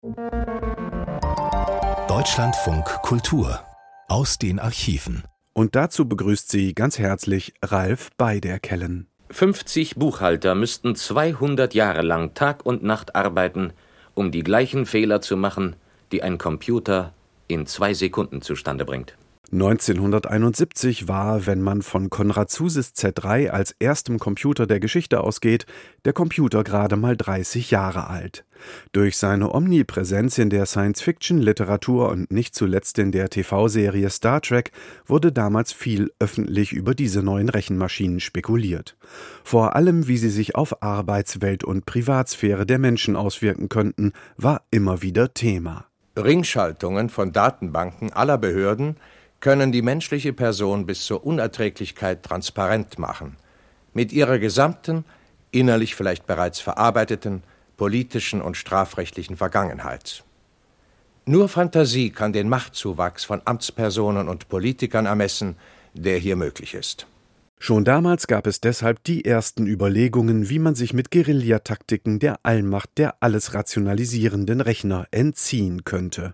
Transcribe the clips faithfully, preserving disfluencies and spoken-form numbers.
Deutschlandfunk Kultur aus den Archiven. Und dazu begrüßt sie ganz herzlich Ralf Beiderkellen. fünfzig Buchhalter müssten zweihundert Jahre lang Tag und Nacht arbeiten, um die gleichen Fehler zu machen, die ein Computer in zwei Sekunden zustande bringt. neunzehnhunderteinundsiebzig war, wenn man von Konrad Zuses Z drei als erstem Computer der Geschichte ausgeht, der Computer gerade mal dreißig Jahre alt. Durch seine Omnipräsenz in der Science-Fiction-Literatur und nicht zuletzt in der T V-Serie Star Trek wurde damals viel öffentlich über diese neuen Rechenmaschinen spekuliert. Vor allem, wie sie sich auf Arbeitswelt und Privatsphäre der Menschen auswirken könnten, war immer wieder Thema. Ringschaltungen von Datenbanken aller Behörden können die menschliche Person bis zur Unerträglichkeit transparent machen, mit ihrer gesamten, innerlich vielleicht bereits verarbeiteten, politischen und strafrechtlichen Vergangenheit. Nur Fantasie kann den Machtzuwachs von Amtspersonen und Politikern ermessen, der hier möglich ist. Schon damals gab es deshalb die ersten Überlegungen, wie man sich mit Guerillataktiken der Allmacht der alles rationalisierenden Rechner entziehen könnte.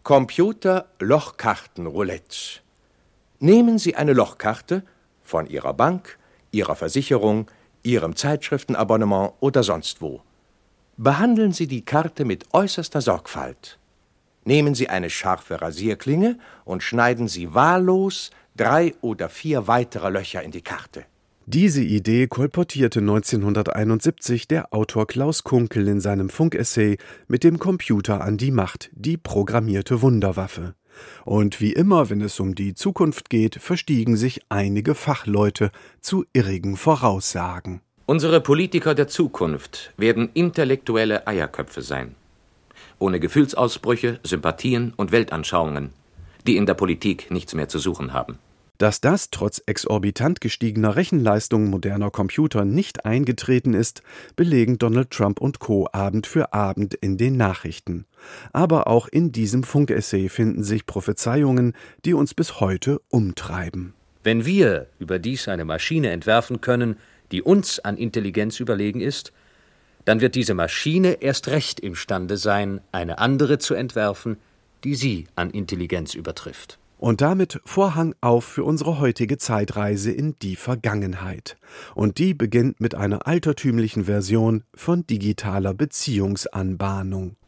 Computer-Lochkarten-Roulette. Nehmen Sie eine Lochkarte von Ihrer Bank, Ihrer Versicherung, Ihrem Zeitschriftenabonnement oder sonst wo. Behandeln Sie die Karte mit äußerster Sorgfalt. Nehmen Sie eine scharfe Rasierklinge und schneiden Sie wahllos drei oder vier weitere Löcher in die Karte. Diese Idee kolportierte neunzehnhunderteinundsiebzig der Autor Klaus Kunkel in seinem Funkessay mit dem Computer an die Macht, die programmierte Wunderwaffe. Und wie immer, wenn es um die Zukunft geht, verstiegen sich einige Fachleute zu irrigen Voraussagen. Unsere Politiker der Zukunft werden intellektuelle Eierköpfe sein. Ohne Gefühlsausbrüche, Sympathien und Weltanschauungen, die in der Politik nichts mehr zu suchen haben. Dass das trotz exorbitant gestiegener Rechenleistung moderner Computer nicht eingetreten ist, belegen Donald Trump und Co. Abend für Abend in den Nachrichten. Aber auch in diesem Funkessay finden sich Prophezeiungen, die uns bis heute umtreiben. Wenn wir überdies eine Maschine entwerfen können, die uns an Intelligenz überlegen ist, dann wird diese Maschine erst recht imstande sein, eine andere zu entwerfen, die sie an Intelligenz übertrifft. Und damit Vorhang auf für unsere heutige Zeitreise in die Vergangenheit. Und die beginnt mit einer altertümlichen Version von digitaler Beziehungsanbahnung.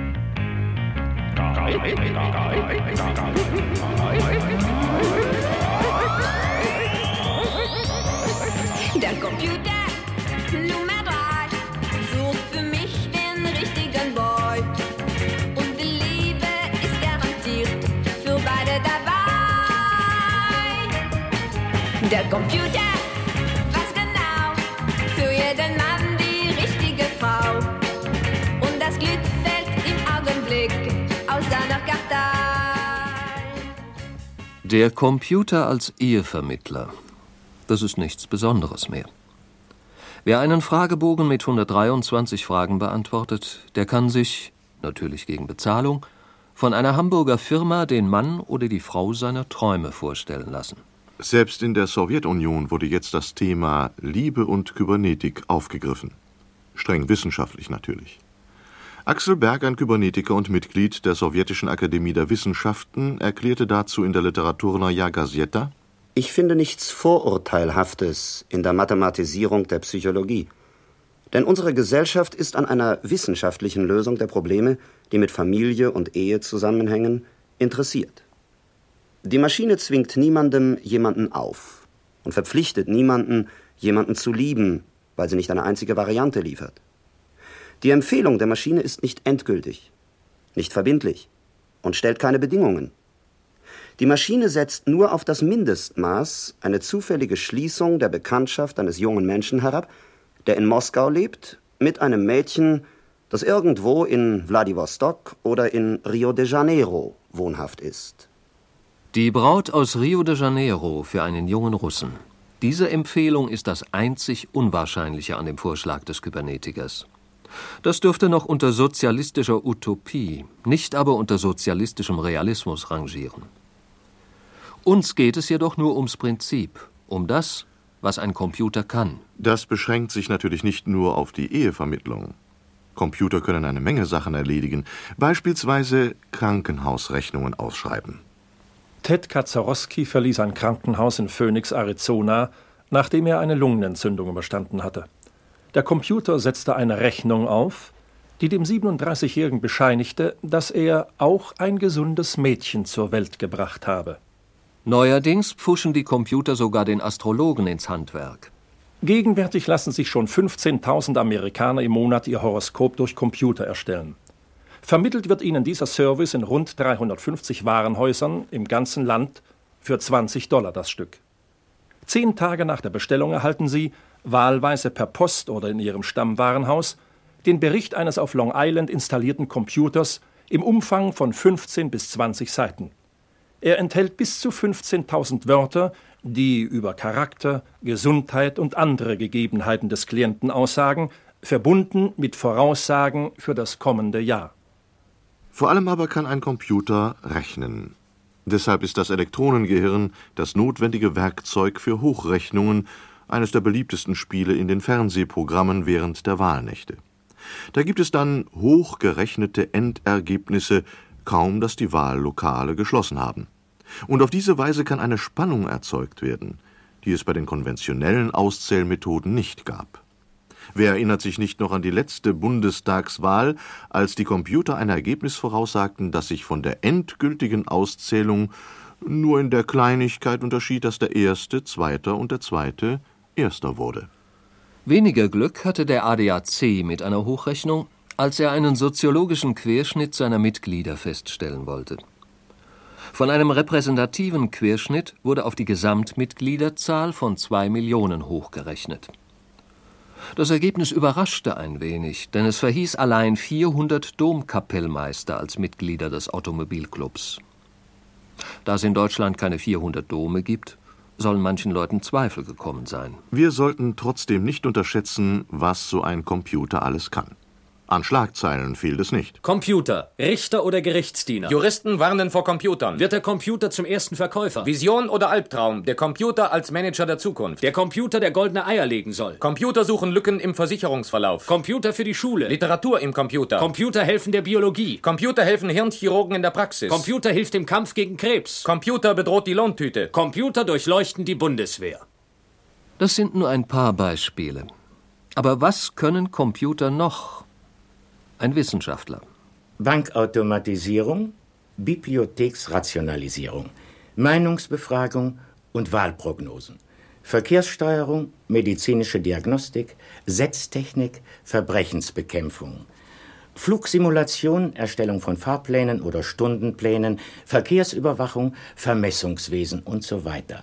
Der Computer Nummer drei sucht für mich den richtigen Boy. Und die Liebe ist garantiert für beide dabei. Der Computer weiß genau für jeden Mann die richtige Frau. Und das Glück fällt im Augenblick aus seiner Kartei. Der Computer als Ehevermittler. Das ist nichts Besonderes mehr. Wer einen Fragebogen mit hundertdreiundzwanzig Fragen beantwortet, der kann sich, natürlich gegen Bezahlung, von einer Hamburger Firma den Mann oder die Frau seiner Träume vorstellen lassen. Selbst in der Sowjetunion wurde jetzt das Thema Liebe und Kybernetik aufgegriffen. Streng wissenschaftlich natürlich. Axel Berg, ein Kybernetiker und Mitglied der Sowjetischen Akademie der Wissenschaften, erklärte dazu in der Literaturnoja Gazeta: Ich finde nichts Vorurteilhaftes in der Mathematisierung der Psychologie. Denn unsere Gesellschaft ist an einer wissenschaftlichen Lösung der Probleme, die mit Familie und Ehe zusammenhängen, interessiert. Die Maschine zwingt niemandem jemanden auf und verpflichtet niemanden, jemanden zu lieben, weil sie nicht eine einzige Variante liefert. Die Empfehlung der Maschine ist nicht endgültig, nicht verbindlich und stellt keine Bedingungen. Die Maschine setzt nur auf das Mindestmaß eine zufällige Schließung der Bekanntschaft eines jungen Menschen herab, der in Moskau lebt, mit einem Mädchen, das irgendwo in Wladiwostok oder in Rio de Janeiro wohnhaft ist. Die Braut aus Rio de Janeiro für einen jungen Russen. Diese Empfehlung ist das einzig Unwahrscheinliche an dem Vorschlag des Kybernetikers. Das dürfte noch unter sozialistischer Utopie, nicht aber unter sozialistischem Realismus rangieren. Uns geht es jedoch nur ums Prinzip, um das, was ein Computer kann. Das beschränkt sich natürlich nicht nur auf die Ehevermittlung. Computer können eine Menge Sachen erledigen, beispielsweise Krankenhausrechnungen ausschreiben. Ted Kaczorowski verließ ein Krankenhaus in Phoenix, Arizona, nachdem er eine Lungenentzündung überstanden hatte. Der Computer setzte eine Rechnung auf, die dem siebenunddreißigjährigen bescheinigte, dass er auch ein gesundes Mädchen zur Welt gebracht habe. Neuerdings pfuschen die Computer sogar den Astrologen ins Handwerk. Gegenwärtig lassen sich schon fünfzehntausend Amerikaner im Monat ihr Horoskop durch Computer erstellen. Vermittelt wird ihnen dieser Service in rund dreihundertfünfzig Warenhäusern im ganzen Land für zwanzig Dollar das Stück. Zehn Tage nach der Bestellung erhalten Sie, wahlweise per Post oder in Ihrem Stammwarenhaus, den Bericht eines auf Long Island installierten Computers im Umfang von fünfzehn bis zwanzig Seiten. Er enthält bis zu fünfzehntausend Wörter, die über Charakter, Gesundheit und andere Gegebenheiten des Klienten aussagen, verbunden mit Voraussagen für das kommende Jahr. Vor allem aber kann ein Computer rechnen. Deshalb ist das Elektronengehirn das notwendige Werkzeug für Hochrechnungen, eines der beliebtesten Spiele in den Fernsehprogrammen während der Wahlnächte. Da gibt es dann hochgerechnete Endergebnisse, kaum dass die Wahllokale geschlossen haben. Und auf diese Weise kann eine Spannung erzeugt werden, die es bei den konventionellen Auszählmethoden nicht gab. Wer erinnert sich nicht noch an die letzte Bundestagswahl, als die Computer ein Ergebnis voraussagten, das sich von der endgültigen Auszählung nur in der Kleinigkeit unterschied, dass der Erste Zweiter und der Zweite Erster wurde? Weniger Glück hatte der A D A C mit einer Hochrechnung, als er einen soziologischen Querschnitt seiner Mitglieder feststellen wollte. Von einem repräsentativen Querschnitt wurde auf die Gesamtmitgliederzahl von zwei Millionen hochgerechnet. Das Ergebnis überraschte ein wenig, denn es verhieß allein vierhundert Domkapellmeister als Mitglieder des Automobilclubs. Da es in Deutschland keine vierhundert Dome gibt, sollen manchen Leuten Zweifel gekommen sein. Wir sollten trotzdem nicht unterschätzen, was so ein Computer alles kann. An Schlagzeilen fehlt es nicht. Computer, Richter oder Gerichtsdiener. Juristen warnen vor Computern. Wird der Computer zum ersten Verkäufer? Vision oder Albtraum, der Computer als Manager der Zukunft. Der Computer, der goldene Eier legen soll. Computer suchen Lücken im Versicherungsverlauf. Computer für die Schule. Literatur im Computer. Computer helfen der Biologie. Computer helfen Hirnchirurgen in der Praxis. Computer hilft im Kampf gegen Krebs. Computer bedroht die Lohntüte. Computer durchleuchten die Bundeswehr. Das sind nur ein paar Beispiele. Aber was können Computer noch? Ein Wissenschaftler. Bankautomatisierung, Bibliotheksrationalisierung, Meinungsbefragung und Wahlprognosen, Verkehrssteuerung, medizinische Diagnostik, Setztechnik, Verbrechensbekämpfung, Flugsimulation, Erstellung von Fahrplänen oder Stundenplänen, Verkehrsüberwachung, Vermessungswesen und so weiter.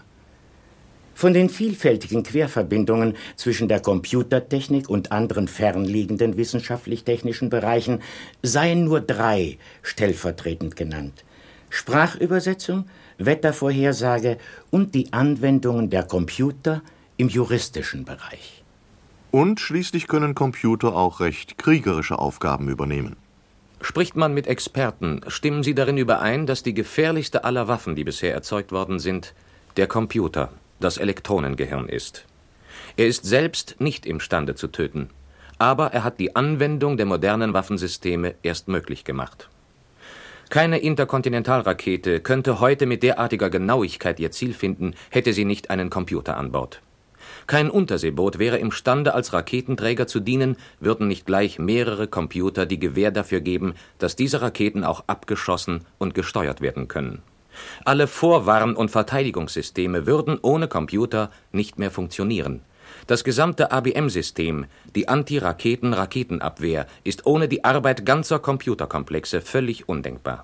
Von den vielfältigen Querverbindungen zwischen der Computertechnik und anderen fernliegenden wissenschaftlich-technischen Bereichen seien nur drei stellvertretend genannt: Sprachübersetzung, Wettervorhersage und die Anwendungen der Computer im juristischen Bereich. Und schließlich können Computer auch recht kriegerische Aufgaben übernehmen. Spricht man mit Experten, stimmen sie darin überein, dass die gefährlichste aller Waffen, die bisher erzeugt worden sind, der Computer, das Elektronengehirn ist. Er ist selbst nicht imstande zu töten, aber er hat die Anwendung der modernen Waffensysteme erst möglich gemacht. Keine Interkontinentalrakete könnte heute mit derartiger Genauigkeit ihr Ziel finden, hätte sie nicht einen Computer an Bord. Kein Unterseeboot wäre imstande, als Raketenträger zu dienen, würden nicht gleich mehrere Computer die Gewähr dafür geben, dass diese Raketen auch abgeschossen und gesteuert werden können. Alle Vorwarn- und Verteidigungssysteme würden ohne Computer nicht mehr funktionieren. Das gesamte A B M-System, die Anti-Raketen-Raketenabwehr, ist ohne die Arbeit ganzer Computerkomplexe völlig undenkbar.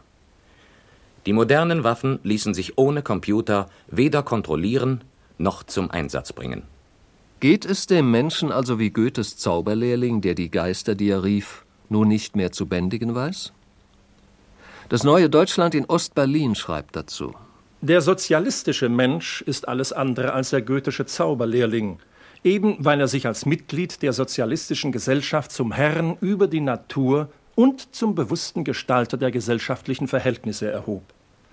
Die modernen Waffen ließen sich ohne Computer weder kontrollieren noch zum Einsatz bringen. Geht es dem Menschen also wie Goethes Zauberlehrling, der die Geister, die er rief, nun nicht mehr zu bändigen weiß? Das Neue Deutschland in Ost-Berlin schreibt dazu: Der sozialistische Mensch ist alles andere als der goethische Zauberlehrling, eben weil er sich als Mitglied der sozialistischen Gesellschaft zum Herrn über die Natur und zum bewussten Gestalter der gesellschaftlichen Verhältnisse erhob.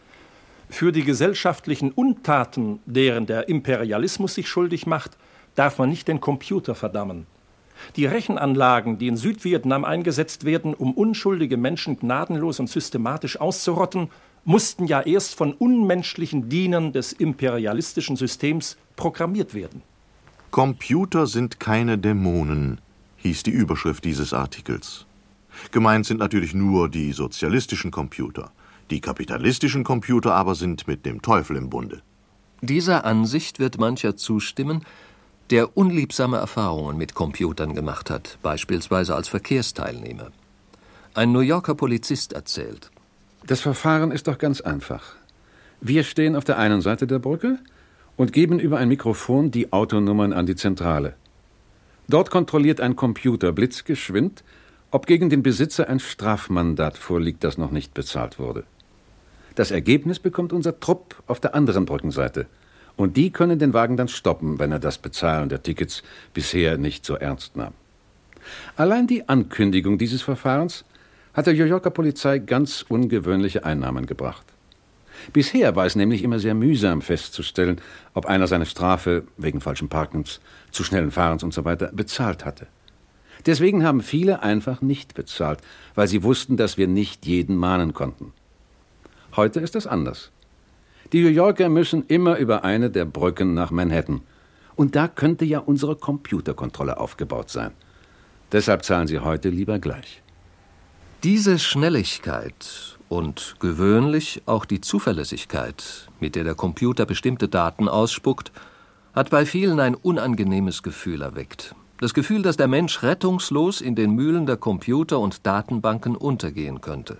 Für die gesellschaftlichen Untaten, deren der Imperialismus sich schuldig macht, darf man nicht den Computer verdammen. Die Rechenanlagen, die in Südvietnam eingesetzt werden, um unschuldige Menschen gnadenlos und systematisch auszurotten, mussten ja erst von unmenschlichen Dienern des imperialistischen Systems programmiert werden. Computer sind keine Dämonen, hieß die Überschrift dieses Artikels. Gemeint sind natürlich nur die sozialistischen Computer. Die kapitalistischen Computer aber sind mit dem Teufel im Bunde. Dieser Ansicht wird mancher zustimmen, der unliebsame Erfahrungen mit Computern gemacht hat, beispielsweise als Verkehrsteilnehmer. Ein New Yorker Polizist erzählt: Das Verfahren ist doch ganz einfach. Wir stehen auf der einen Seite der Brücke und geben über ein Mikrofon die Autonummern an die Zentrale. Dort kontrolliert ein Computer blitzgeschwind, ob gegen den Besitzer ein Strafmandat vorliegt, das noch nicht bezahlt wurde. Das Ergebnis bekommt unser Trupp auf der anderen Brückenseite. Und die können den Wagen dann stoppen, wenn er das Bezahlen der Tickets bisher nicht so ernst nahm. Allein die Ankündigung dieses Verfahrens hat der New Yorker Polizei ganz ungewöhnliche Einnahmen gebracht. Bisher war es nämlich immer sehr mühsam festzustellen, ob einer seine Strafe wegen falschen Parkens, zu schnellen Fahrens usw. bezahlt hatte. Deswegen haben viele einfach nicht bezahlt, weil sie wussten, dass wir nicht jeden mahnen konnten. Heute ist das anders. Die New Yorker müssen immer über eine der Brücken nach Manhattan. Und da könnte ja unsere Computerkontrolle aufgebaut sein. Deshalb zahlen sie heute lieber gleich. Diese Schnelligkeit und gewöhnlich auch die Zuverlässigkeit, mit der der Computer bestimmte Daten ausspuckt, hat bei vielen ein unangenehmes Gefühl erweckt. Das Gefühl, dass der Mensch rettungslos in den Mühlen der Computer und Datenbanken untergehen könnte.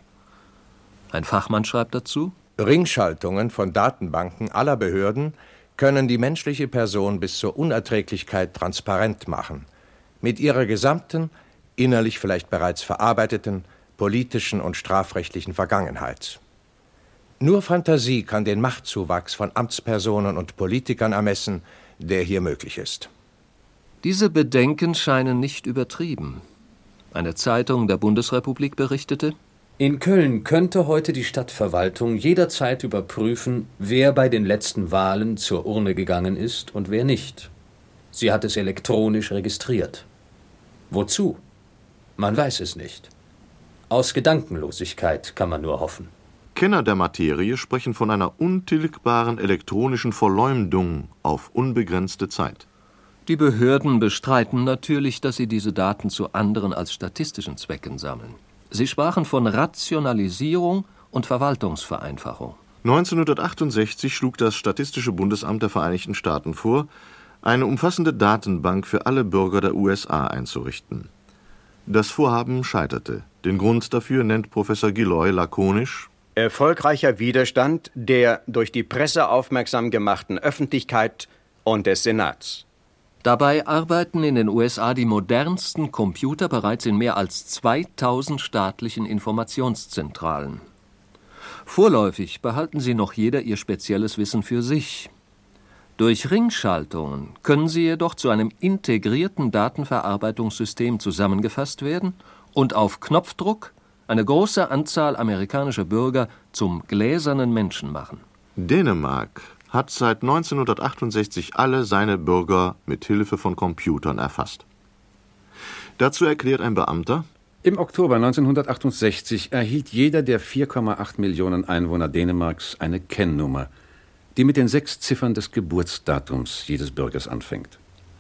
Ein Fachmann schreibt dazu: Ringschaltungen von Datenbanken aller Behörden können die menschliche Person bis zur Unerträglichkeit transparent machen, mit ihrer gesamten, innerlich vielleicht bereits verarbeiteten, politischen und strafrechtlichen Vergangenheit. Nur Fantasie kann den Machtzuwachs von Amtspersonen und Politikern ermessen, der hier möglich ist. Diese Bedenken scheinen nicht übertrieben. Eine Zeitung der Bundesrepublik berichtete: In Köln könnte heute die Stadtverwaltung jederzeit überprüfen, wer bei den letzten Wahlen zur Urne gegangen ist und wer nicht. Sie hat es elektronisch registriert. Wozu? Man weiß es nicht. Aus Gedankenlosigkeit kann man nur hoffen. Kenner der Materie sprechen von einer untilgbaren elektronischen Verleumdung auf unbegrenzte Zeit. Die Behörden bestreiten natürlich, dass sie diese Daten zu anderen als statistischen Zwecken sammeln. Sie sprachen von Rationalisierung und Verwaltungsvereinfachung. neunzehnhundertachtundsechzig schlug das Statistische Bundesamt der Vereinigten Staaten vor, eine umfassende Datenbank für alle Bürger der U S A einzurichten. Das Vorhaben scheiterte. Den Grund dafür nennt Professor Gilloy lakonisch: Erfolgreicher Widerstand der durch die Presse aufmerksam gemachten Öffentlichkeit und des Senats. Dabei arbeiten in den U S A die modernsten Computer bereits in mehr als zweitausend staatlichen Informationszentralen. Vorläufig behalten sie noch jeder ihr spezielles Wissen für sich. Durch Ringschaltungen können sie jedoch zu einem integrierten Datenverarbeitungssystem zusammengefasst werden und auf Knopfdruck eine große Anzahl amerikanischer Bürger zum gläsernen Menschen machen. Dänemark hat seit neunzehnhundertachtundsechzig alle seine Bürger mit Hilfe von Computern erfasst. Dazu erklärt ein Beamter: Im Oktober neunzehnhundertachtundsechzig erhielt jeder der vier Komma acht Millionen Einwohner Dänemarks eine Kennnummer, die mit den sechs Ziffern des Geburtsdatums jedes Bürgers anfängt.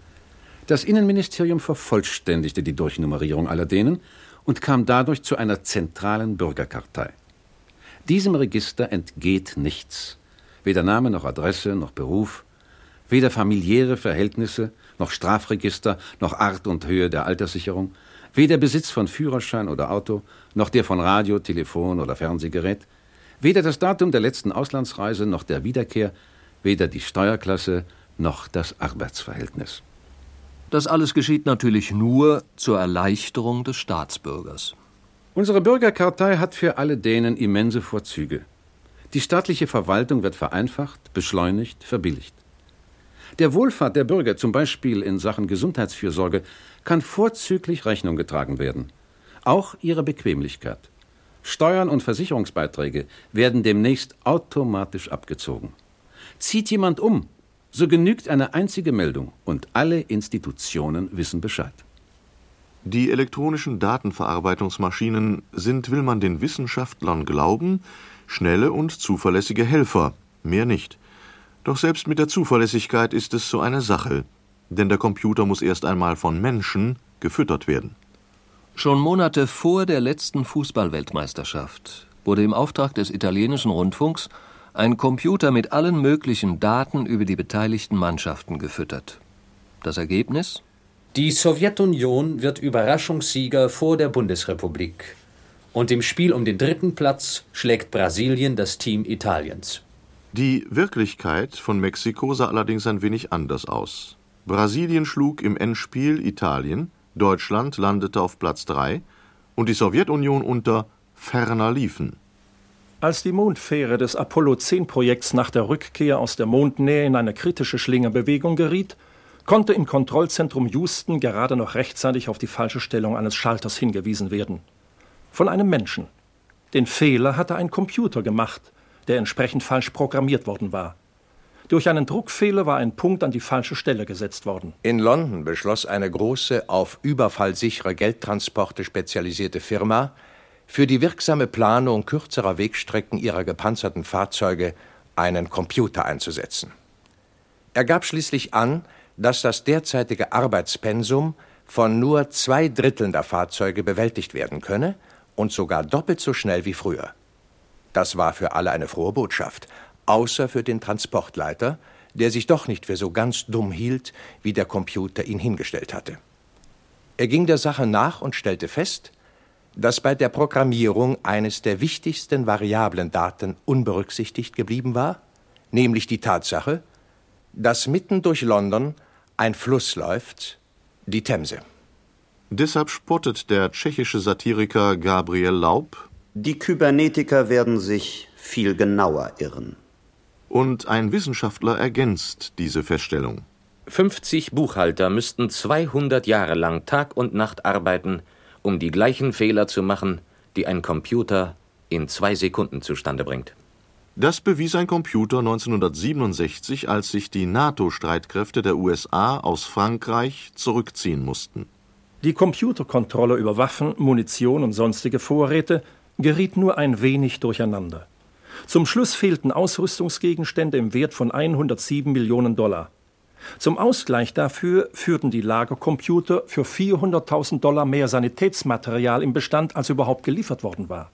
Das Innenministerium vervollständigte die Durchnummerierung aller Dänen und kam dadurch zu einer zentralen Bürgerkartei. Diesem Register entgeht nichts. Weder Name noch Adresse noch Beruf, weder familiäre Verhältnisse noch Strafregister noch Art und Höhe der Alterssicherung, weder Besitz von Führerschein oder Auto, noch der von Radio, Telefon oder Fernsehgerät, weder das Datum der letzten Auslandsreise noch der Wiederkehr, weder die Steuerklasse noch das Arbeitsverhältnis. Das alles geschieht natürlich nur zur Erleichterung des Staatsbürgers. Unsere Bürgerkartei hat für alle Dänen immense Vorzüge. Die staatliche Verwaltung wird vereinfacht, beschleunigt, verbilligt. Der Wohlfahrt der Bürger, zum Beispiel in Sachen Gesundheitsfürsorge, kann vorzüglich Rechnung getragen werden. Auch ihre Bequemlichkeit. Steuern und Versicherungsbeiträge werden demnächst automatisch abgezogen. Zieht jemand um, so genügt eine einzige Meldung und alle Institutionen wissen Bescheid. Die elektronischen Datenverarbeitungsmaschinen sind, will man den Wissenschaftlern glauben, schnelle und zuverlässige Helfer, mehr nicht. Doch selbst mit der Zuverlässigkeit ist es so eine Sache, denn der Computer muss erst einmal von Menschen gefüttert werden. Schon Monate vor der letzten Fußballweltmeisterschaft wurde im Auftrag des italienischen Rundfunks ein Computer mit allen möglichen Daten über die beteiligten Mannschaften gefüttert. Das Ergebnis? Die Sowjetunion wird Überraschungssieger vor der Bundesrepublik. Und im Spiel um den dritten Platz schlägt Brasilien das Team Italiens. Die Wirklichkeit von Mexiko sah allerdings ein wenig anders aus. Brasilien schlug im Endspiel Italien, Deutschland landete auf Platz drei und die Sowjetunion unter ferner liefen. Als die Mondfähre des Apollo zehn Projekts nach der Rückkehr aus der Mondnähe in eine kritische Schlingerbewegung geriet, konnte im Kontrollzentrum Houston gerade noch rechtzeitig auf die falsche Stellung eines Schalters hingewiesen werden. Von einem Menschen. Den Fehler hatte ein Computer gemacht, der entsprechend falsch programmiert worden war. Durch einen Druckfehler war ein Punkt an die falsche Stelle gesetzt worden. In London beschloss eine große, auf überfallsichere Geldtransporte spezialisierte Firma, für die wirksame Planung kürzerer Wegstrecken ihrer gepanzerten Fahrzeuge einen Computer einzusetzen. Er gab schließlich an, dass das derzeitige Arbeitspensum von nur zwei Dritteln der Fahrzeuge bewältigt werden könne und sogar doppelt so schnell wie früher. Das war für alle eine frohe Botschaft, außer für den Transportleiter, der sich doch nicht für so ganz dumm hielt, wie der Computer ihn hingestellt hatte. Er ging der Sache nach und stellte fest, dass bei der Programmierung eines der wichtigsten variablen Daten unberücksichtigt geblieben war, nämlich die Tatsache, dass mitten durch London ein Fluss läuft, die Themse. Deshalb spottet der tschechische Satiriker Gabriel Laub: Die Kybernetiker werden sich viel genauer irren. Und ein Wissenschaftler ergänzt diese Feststellung. fünfzig Buchhalter müssten zweihundert Jahre lang Tag und Nacht arbeiten, um die gleichen Fehler zu machen, die ein Computer in zwei Sekunden zustande bringt. Das bewies ein Computer neunzehnhundertsiebenundsechzig, als sich die NATO-Streitkräfte der U S A aus Frankreich zurückziehen mussten. Die Computerkontrolle über Waffen, Munition und sonstige Vorräte geriet nur ein wenig durcheinander. Zum Schluss fehlten Ausrüstungsgegenstände im Wert von hundertsieben Millionen Dollar. Zum Ausgleich dafür führten die Lagercomputer für vierhunderttausend Dollar mehr Sanitätsmaterial im Bestand, als überhaupt geliefert worden war.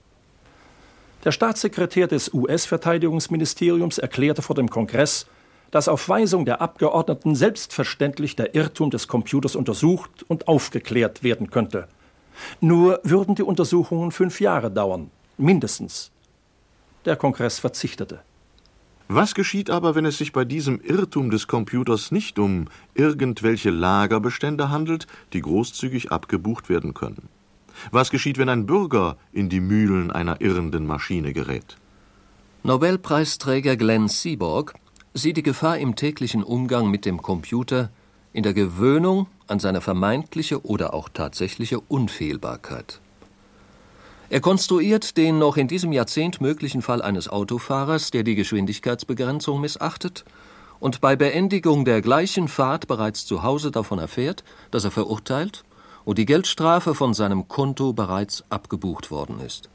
Der Staatssekretär des U S-Verteidigungsministeriums erklärte vor dem Kongress, dass auf Weisung der Abgeordneten selbstverständlich der Irrtum des Computers untersucht und aufgeklärt werden könnte. Nur würden die Untersuchungen fünf Jahre dauern, mindestens. Der Kongress verzichtete. Was geschieht aber, wenn es sich bei diesem Irrtum des Computers nicht um irgendwelche Lagerbestände handelt, die großzügig abgebucht werden können? Was geschieht, wenn ein Bürger in die Mühlen einer irrenden Maschine gerät? Nobelpreisträger Glenn Seaborg sieht die Gefahr im täglichen Umgang mit dem Computer in der Gewöhnung an seine vermeintliche oder auch tatsächliche Unfehlbarkeit. Er konstruiert den noch in diesem Jahrzehnt möglichen Fall eines Autofahrers, der die Geschwindigkeitsbegrenzung missachtet und bei Beendigung der gleichen Fahrt bereits zu Hause davon erfährt, dass er verurteilt und die Geldstrafe von seinem Konto bereits abgebucht worden ist.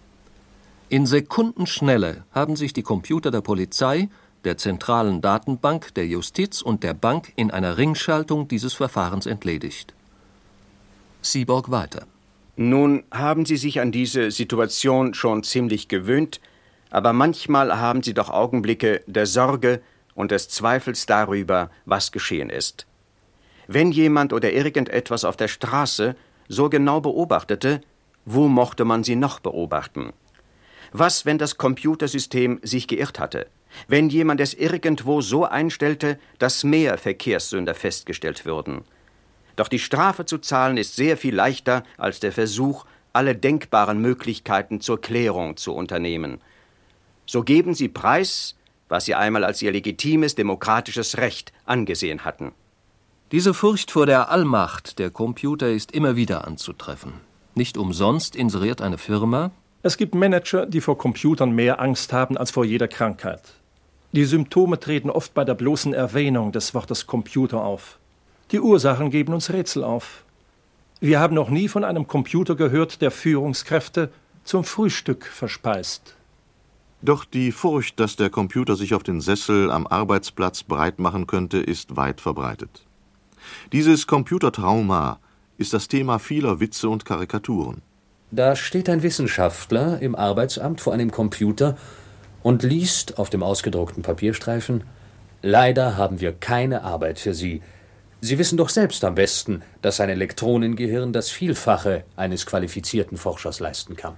In Sekundenschnelle haben sich die Computer der Polizei, der zentralen Datenbank, der Justiz und der Bank in einer Ringschaltung dieses Verfahrens entledigt. Seaborg weiter. Nun haben Sie sich an diese Situation schon ziemlich gewöhnt, aber manchmal haben Sie doch Augenblicke der Sorge und des Zweifels darüber, was geschehen ist. Wenn jemand oder irgendetwas auf der Straße so genau beobachtete, wo mochte man sie noch beobachten? Was, wenn das Computersystem sich geirrt hatte? Wenn jemand es irgendwo so einstellte, dass mehr Verkehrssünder festgestellt würden? Doch die Strafe zu zahlen ist sehr viel leichter als der Versuch, alle denkbaren Möglichkeiten zur Klärung zu unternehmen. So geben Sie preis, was Sie einmal als Ihr legitimes demokratisches Recht angesehen hatten. Diese Furcht vor der Allmacht der Computer ist immer wieder anzutreffen. Nicht umsonst inseriert eine Firma: Es gibt Manager, die vor Computern mehr Angst haben als vor jeder Krankheit. Die Symptome treten oft bei der bloßen Erwähnung des Wortes Computer auf. Die Ursachen geben uns Rätsel auf. Wir haben noch nie von einem Computer gehört, der Führungskräfte zum Frühstück verspeist. Doch die Furcht, dass der Computer sich auf den Sessel am Arbeitsplatz breit machen könnte, ist weit verbreitet. Dieses Computertrauma ist das Thema vieler Witze und Karikaturen. Da steht ein Wissenschaftler im Arbeitsamt vor einem Computer und liest auf dem ausgedruckten Papierstreifen: Leider haben wir keine Arbeit für Sie. Sie wissen doch selbst am besten, dass ein Elektronengehirn das Vielfache eines qualifizierten Forschers leisten kann.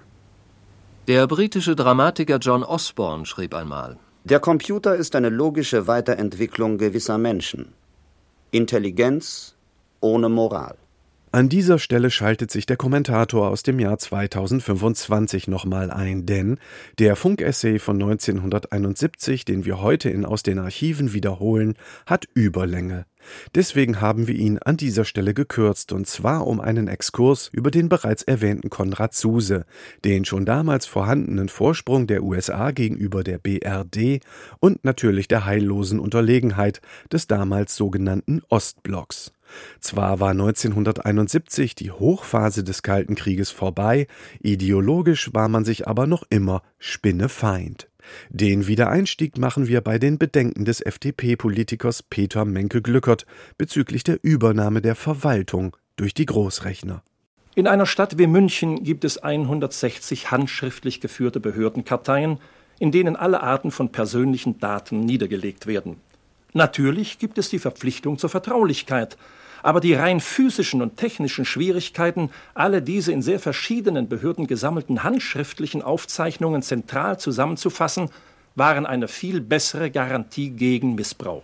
Der britische Dramatiker John Osborne schrieb einmal: Der Computer ist eine logische Weiterentwicklung gewisser Menschen. Intelligenz ohne Moral. An dieser Stelle schaltet sich der Kommentator aus dem Jahr zweitausendfünfundzwanzig nochmal ein, denn der Funkessay von neunzehnhunderteinundsiebzig, den wir heute in Aus den Archiven wiederholen, hat Überlänge. Deswegen haben wir ihn an dieser Stelle gekürzt, und zwar um einen Exkurs über den bereits erwähnten Konrad Zuse, den schon damals vorhandenen Vorsprung der U S A gegenüber der B R D und natürlich der heillosen Unterlegenheit des damals sogenannten Ostblocks. Zwar war neunzehnhunderteinundsiebzig die Hochphase des Kalten Krieges vorbei, ideologisch war man sich aber noch immer Spinnefeind. Den Wiedereinstieg machen wir bei den Bedenken des F D P-Politikers Peter Menke-Glückert bezüglich der Übernahme der Verwaltung durch die Großrechner. In einer Stadt wie München gibt es hundertsechzig handschriftlich geführte Behördenkarteien, in denen alle Arten von persönlichen Daten niedergelegt werden. Natürlich gibt es die Verpflichtung zur Vertraulichkeit, aber die rein physischen und technischen Schwierigkeiten, alle diese in sehr verschiedenen Behörden gesammelten handschriftlichen Aufzeichnungen zentral zusammenzufassen, waren eine viel bessere Garantie gegen Missbrauch.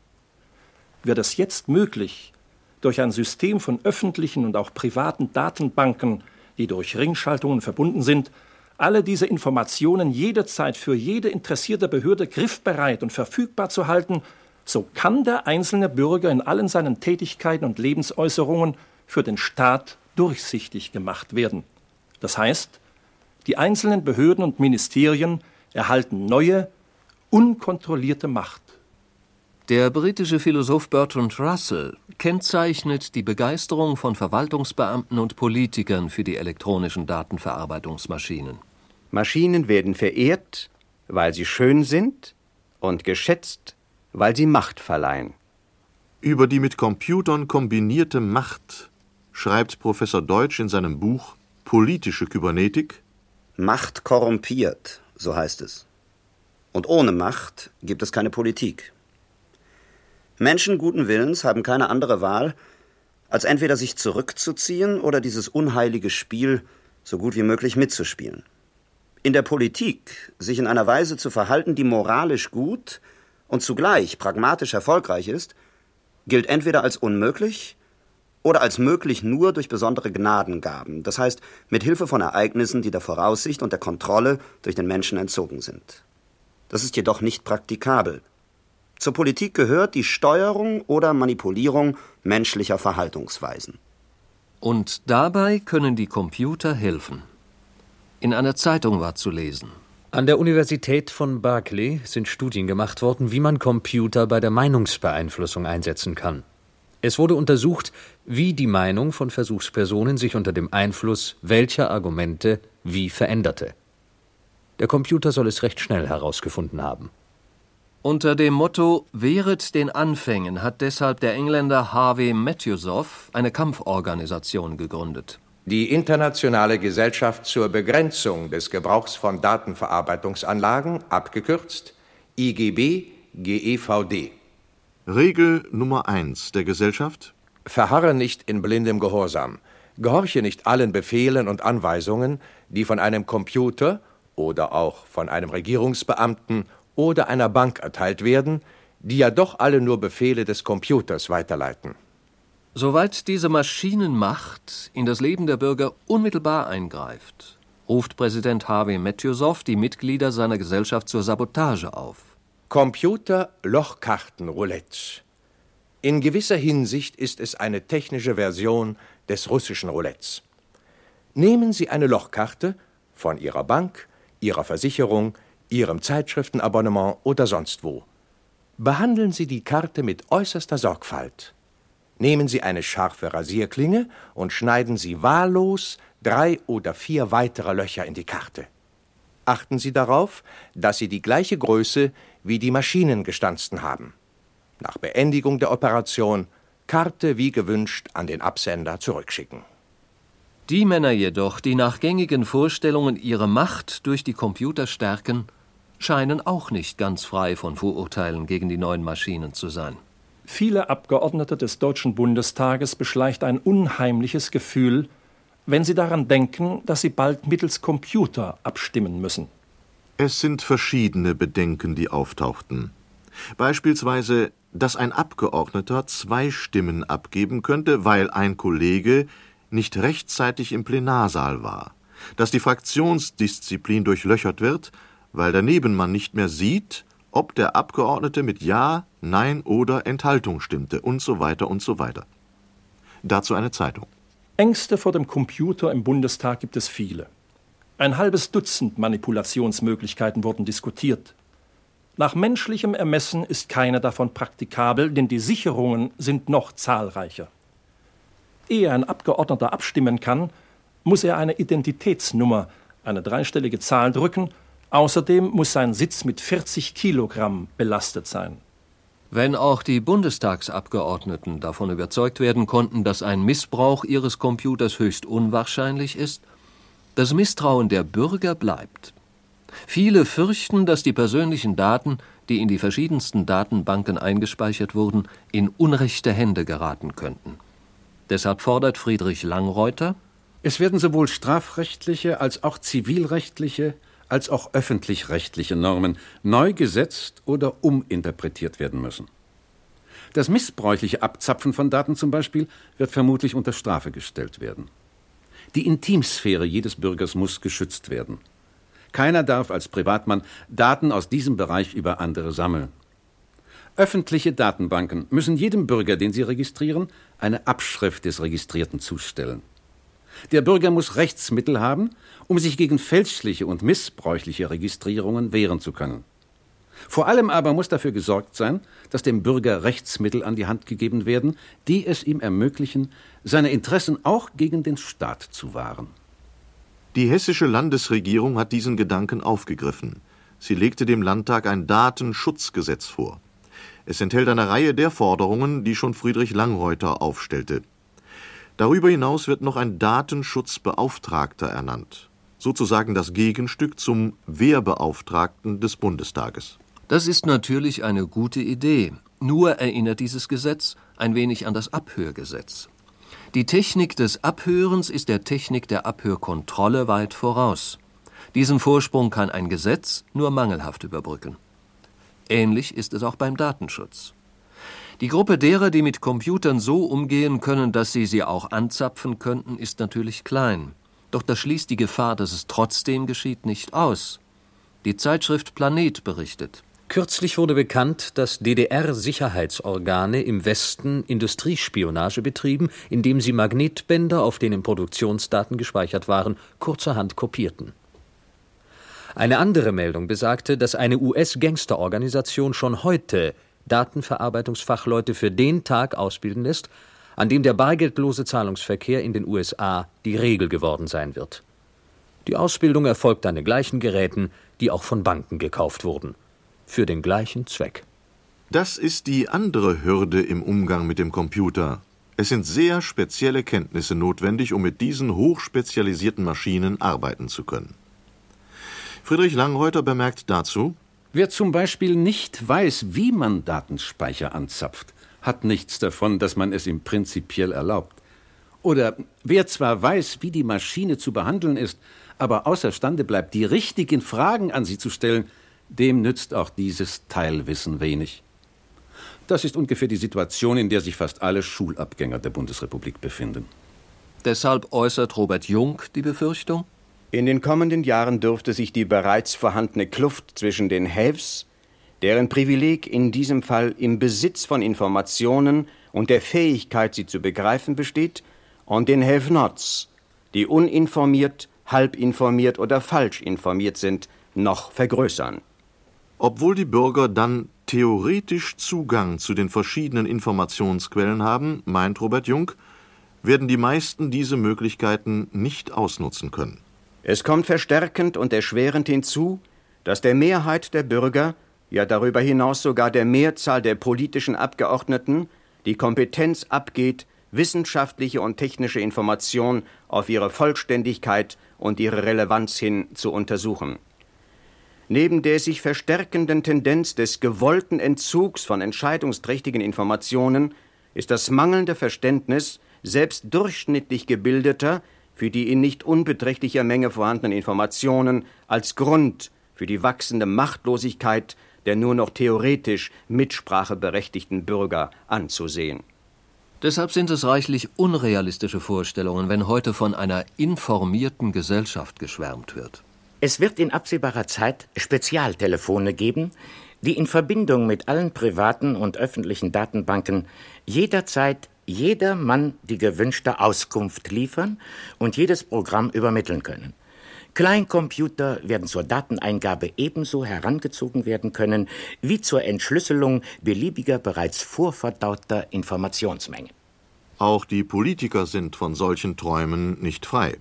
Wird es jetzt möglich, durch ein System von öffentlichen und auch privaten Datenbanken, die durch Ringschaltungen verbunden sind, alle diese Informationen jederzeit für jede interessierte Behörde griffbereit und verfügbar zu halten, so kann der einzelne Bürger in allen seinen Tätigkeiten und Lebensäußerungen für den Staat durchsichtig gemacht werden. Das heißt, die einzelnen Behörden und Ministerien erhalten neue, unkontrollierte Macht. Der britische Philosoph Bertrand Russell kennzeichnet die Begeisterung von Verwaltungsbeamten und Politikern für die elektronischen Datenverarbeitungsmaschinen. Maschinen werden verehrt, weil sie schön sind, und geschätzt, weil sie Macht verleihen. Über die mit Computern kombinierte Macht schreibt Professor Deutsch in seinem Buch Politische Kybernetik: Macht korrumpiert, so heißt es. Und ohne Macht gibt es keine Politik. Menschen guten Willens haben keine andere Wahl, als entweder sich zurückzuziehen oder dieses unheilige Spiel so gut wie möglich mitzuspielen. In der Politik sich in einer Weise zu verhalten, die moralisch gut und zugleich pragmatisch erfolgreich ist, gilt entweder als unmöglich oder als möglich nur durch besondere Gnadengaben, das heißt mit Hilfe von Ereignissen, die der Voraussicht und der Kontrolle durch den Menschen entzogen sind. Das ist jedoch nicht praktikabel. Zur Politik gehört die Steuerung oder Manipulierung menschlicher Verhaltensweisen. Und dabei können die Computer helfen. In einer Zeitung war zu lesen: An der Universität von Berkeley sind Studien gemacht worden, wie man Computer bei der Meinungsbeeinflussung einsetzen kann. Es wurde untersucht, wie die Meinung von Versuchspersonen sich unter dem Einfluss welcher Argumente wie veränderte. Der Computer soll es recht schnell herausgefunden haben. Unter dem Motto »Wehret den Anfängen« hat deshalb der Engländer Harvey Matthews eine Kampforganisation gegründet. Die Internationale Gesellschaft zur Begrenzung des Gebrauchs von Datenverarbeitungsanlagen, abgekürzt I G B G E V D. Regel Nummer eins der Gesellschaft: Verharre nicht in blindem Gehorsam. Gehorche nicht allen Befehlen und Anweisungen, die von einem Computer oder auch von einem Regierungsbeamten oder einer Bank erteilt werden, die ja doch alle nur Befehle des Computers weiterleiten. Soweit diese Maschinenmacht in das Leben der Bürger unmittelbar eingreift, ruft Präsident Harvey Matthews die Mitglieder seiner Gesellschaft zur Sabotage auf. Computer-Lochkarten-Roulette. In gewisser Hinsicht ist es eine technische Version des russischen Roulettes. Nehmen Sie eine Lochkarte von Ihrer Bank, Ihrer Versicherung, Ihrem Zeitschriftenabonnement oder sonst wo. Behandeln Sie die Karte mit äußerster Sorgfalt. Nehmen Sie eine scharfe Rasierklinge und schneiden Sie wahllos drei oder vier weitere Löcher in die Karte. Achten Sie darauf, dass sie die gleiche Größe wie die Maschinengestanzten haben. Nach Beendigung der Operation Karte wie gewünscht an den Absender zurückschicken. Die Männer jedoch, die nach gängigen Vorstellungen ihre Macht durch die Computer stärken, scheinen auch nicht ganz frei von Vorurteilen gegen die neuen Maschinen zu sein. Viele Abgeordnete des Deutschen Bundestages beschleicht ein unheimliches Gefühl, wenn sie daran denken, dass sie bald mittels Computer abstimmen müssen. Es sind verschiedene Bedenken, die auftauchten. Beispielsweise, dass ein Abgeordneter zwei Stimmen abgeben könnte, weil ein Kollege nicht rechtzeitig im Plenarsaal war, dass die Fraktionsdisziplin durchlöchert wird, weil der Nebenmann nicht mehr sieht, ob der Abgeordnete mit Ja, Nein oder Enthaltung stimmte und so weiter und so weiter. Dazu eine Zeitung. Ängste vor dem Computer im Bundestag gibt es viele. Ein halbes Dutzend Manipulationsmöglichkeiten wurden diskutiert. Nach menschlichem Ermessen ist keine davon praktikabel, denn die Sicherungen sind noch zahlreicher. Ehe ein Abgeordneter abstimmen kann, muss er eine Identitätsnummer, eine dreistellige Zahl drücken. Außerdem muss sein Sitz mit vierzig Kilogramm belastet sein. Wenn auch die Bundestagsabgeordneten davon überzeugt werden konnten, dass ein Missbrauch ihres Computers höchst unwahrscheinlich ist, das Misstrauen der Bürger bleibt. Viele fürchten, dass die persönlichen Daten, die in die verschiedensten Datenbanken eingespeichert wurden, in unrechte Hände geraten könnten. Deshalb fordert Friedrich Langreuter: Es werden sowohl strafrechtliche als auch zivilrechtliche als auch öffentlich-rechtliche Normen neu gesetzt oder uminterpretiert werden müssen. Das missbräuchliche Abzapfen von Daten zum Beispiel wird vermutlich unter Strafe gestellt werden. Die Intimsphäre jedes Bürgers muss geschützt werden. Keiner darf als Privatmann Daten aus diesem Bereich über andere sammeln. Öffentliche Datenbanken müssen jedem Bürger, den sie registrieren, eine Abschrift des Registrierten zustellen. Der Bürger muss Rechtsmittel haben, um sich gegen fälschliche und missbräuchliche Registrierungen wehren zu können. Vor allem aber muss dafür gesorgt sein, dass dem Bürger Rechtsmittel an die Hand gegeben werden, die es ihm ermöglichen, seine Interessen auch gegen den Staat zu wahren. Die hessische Landesregierung hat diesen Gedanken aufgegriffen. Sie legte dem Landtag ein Datenschutzgesetz vor. Es enthält eine Reihe der Forderungen, die schon Friedrich Langreuter aufstellte. Darüber hinaus wird noch ein Datenschutzbeauftragter ernannt, sozusagen das Gegenstück zum Wehrbeauftragten des Bundestages. Das ist natürlich eine gute Idee. Nur erinnert dieses Gesetz ein wenig an das Abhörgesetz. Die Technik des Abhörens ist der Technik der Abhörkontrolle weit voraus. Diesen Vorsprung kann ein Gesetz nur mangelhaft überbrücken. Ähnlich ist es auch beim Datenschutz. Die Gruppe derer, die mit Computern so umgehen können, dass sie sie auch anzapfen könnten, ist natürlich klein. Doch das schließt die Gefahr, dass es trotzdem geschieht, nicht aus. Die Zeitschrift Planet berichtet: Kürzlich wurde bekannt, dass D D R-Sicherheitsorgane im Westen Industriespionage betrieben, indem sie Magnetbänder, auf denen Produktionsdaten gespeichert waren, kurzerhand kopierten. Eine andere Meldung besagte, dass eine U S-Gangsterorganisation schon heute Datenverarbeitungsfachleute für den Tag ausbilden lässt, an dem der bargeldlose Zahlungsverkehr in den U S A die Regel geworden sein wird. Die Ausbildung erfolgt an den gleichen Geräten, die auch von Banken gekauft wurden. Für den gleichen Zweck. Das ist die andere Hürde im Umgang mit dem Computer. Es sind sehr spezielle Kenntnisse notwendig, um mit diesen hochspezialisierten Maschinen arbeiten zu können. Friedrich Langreuter bemerkt dazu: Wer zum Beispiel nicht weiß, wie man Datenspeicher anzapft, hat nichts davon, dass man es ihm prinzipiell erlaubt. Oder wer zwar weiß, wie die Maschine zu behandeln ist, aber außerstande bleibt, die richtigen Fragen an sie zu stellen, dem nützt auch dieses Teilwissen wenig. Das ist ungefähr die Situation, in der sich fast alle Schulabgänger der Bundesrepublik befinden. Deshalb äußert Robert Jung die Befürchtung: In den kommenden Jahren dürfte sich die bereits vorhandene Kluft zwischen den Haves, deren Privileg in diesem Fall im Besitz von Informationen und der Fähigkeit, sie zu begreifen, besteht, und den Have-Nots, die uninformiert, halbinformiert oder falsch informiert sind, noch vergrößern. Obwohl die Bürger dann theoretisch Zugang zu den verschiedenen Informationsquellen haben, meint Robert Jung, werden die meisten diese Möglichkeiten nicht ausnutzen können. Es kommt verstärkend und erschwerend hinzu, dass der Mehrheit der Bürger, ja darüber hinaus sogar der Mehrzahl der politischen Abgeordneten, die Kompetenz abgeht, wissenschaftliche und technische Information auf ihre Vollständigkeit und ihre Relevanz hin zu untersuchen. Neben der sich verstärkenden Tendenz des gewollten Entzugs von entscheidungsträchtigen Informationen ist das mangelnde Verständnis selbst durchschnittlich gebildeter, für die in nicht unbeträchtlicher Menge vorhandenen Informationen als Grund für die wachsende Machtlosigkeit der nur noch theoretisch mitspracheberechtigten Bürger anzusehen. Deshalb sind es reichlich unrealistische Vorstellungen, wenn heute von einer informierten Gesellschaft geschwärmt wird. Es wird in absehbarer Zeit Spezialtelefone geben, die in Verbindung mit allen privaten und öffentlichen Datenbanken jederzeit jedermann die gewünschte Auskunft liefern und jedes Programm übermitteln können. Kleincomputer werden zur Dateneingabe ebenso herangezogen werden können wie zur Entschlüsselung beliebiger bereits vorverdauter Informationsmengen. Auch die Politiker sind von solchen Träumen nicht frei.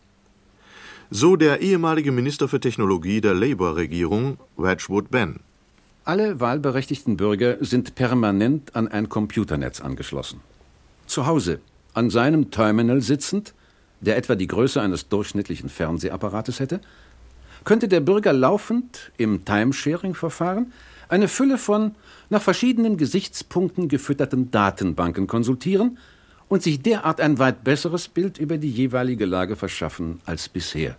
So der ehemalige Minister für Technologie der Labour-Regierung, Wedgwood Ben. Alle wahlberechtigten Bürger sind permanent an ein Computernetz angeschlossen. Zu Hause, an seinem Terminal sitzend, der etwa die Größe eines durchschnittlichen Fernsehapparates hätte, könnte der Bürger laufend im Timesharing-Verfahren eine Fülle von nach verschiedenen Gesichtspunkten gefütterten Datenbanken konsultieren und sich derart ein weit besseres Bild über die jeweilige Lage verschaffen als bisher.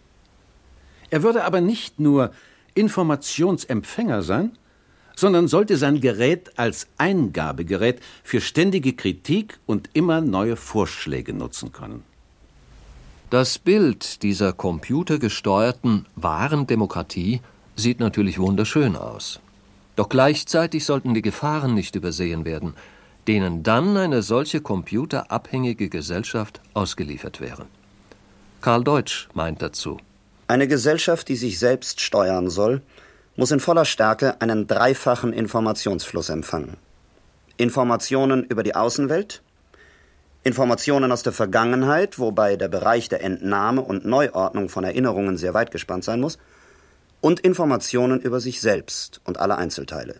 Er würde aber nicht nur Informationsempfänger sein, sondern sollte sein Gerät als Eingabegerät für ständige Kritik und immer neue Vorschläge nutzen können. Das Bild dieser computergesteuerten wahren Demokratie sieht natürlich wunderschön aus. Doch gleichzeitig sollten die Gefahren nicht übersehen werden, denen dann eine solche computerabhängige Gesellschaft ausgeliefert wäre. Karl Deutsch meint dazu: Eine Gesellschaft, die sich selbst steuern soll, muss in voller Stärke einen dreifachen Informationsfluss empfangen. Informationen über die Außenwelt, Informationen aus der Vergangenheit, wobei der Bereich der Entnahme und Neuordnung von Erinnerungen sehr weit gespannt sein muss, und Informationen über sich selbst und alle Einzelteile.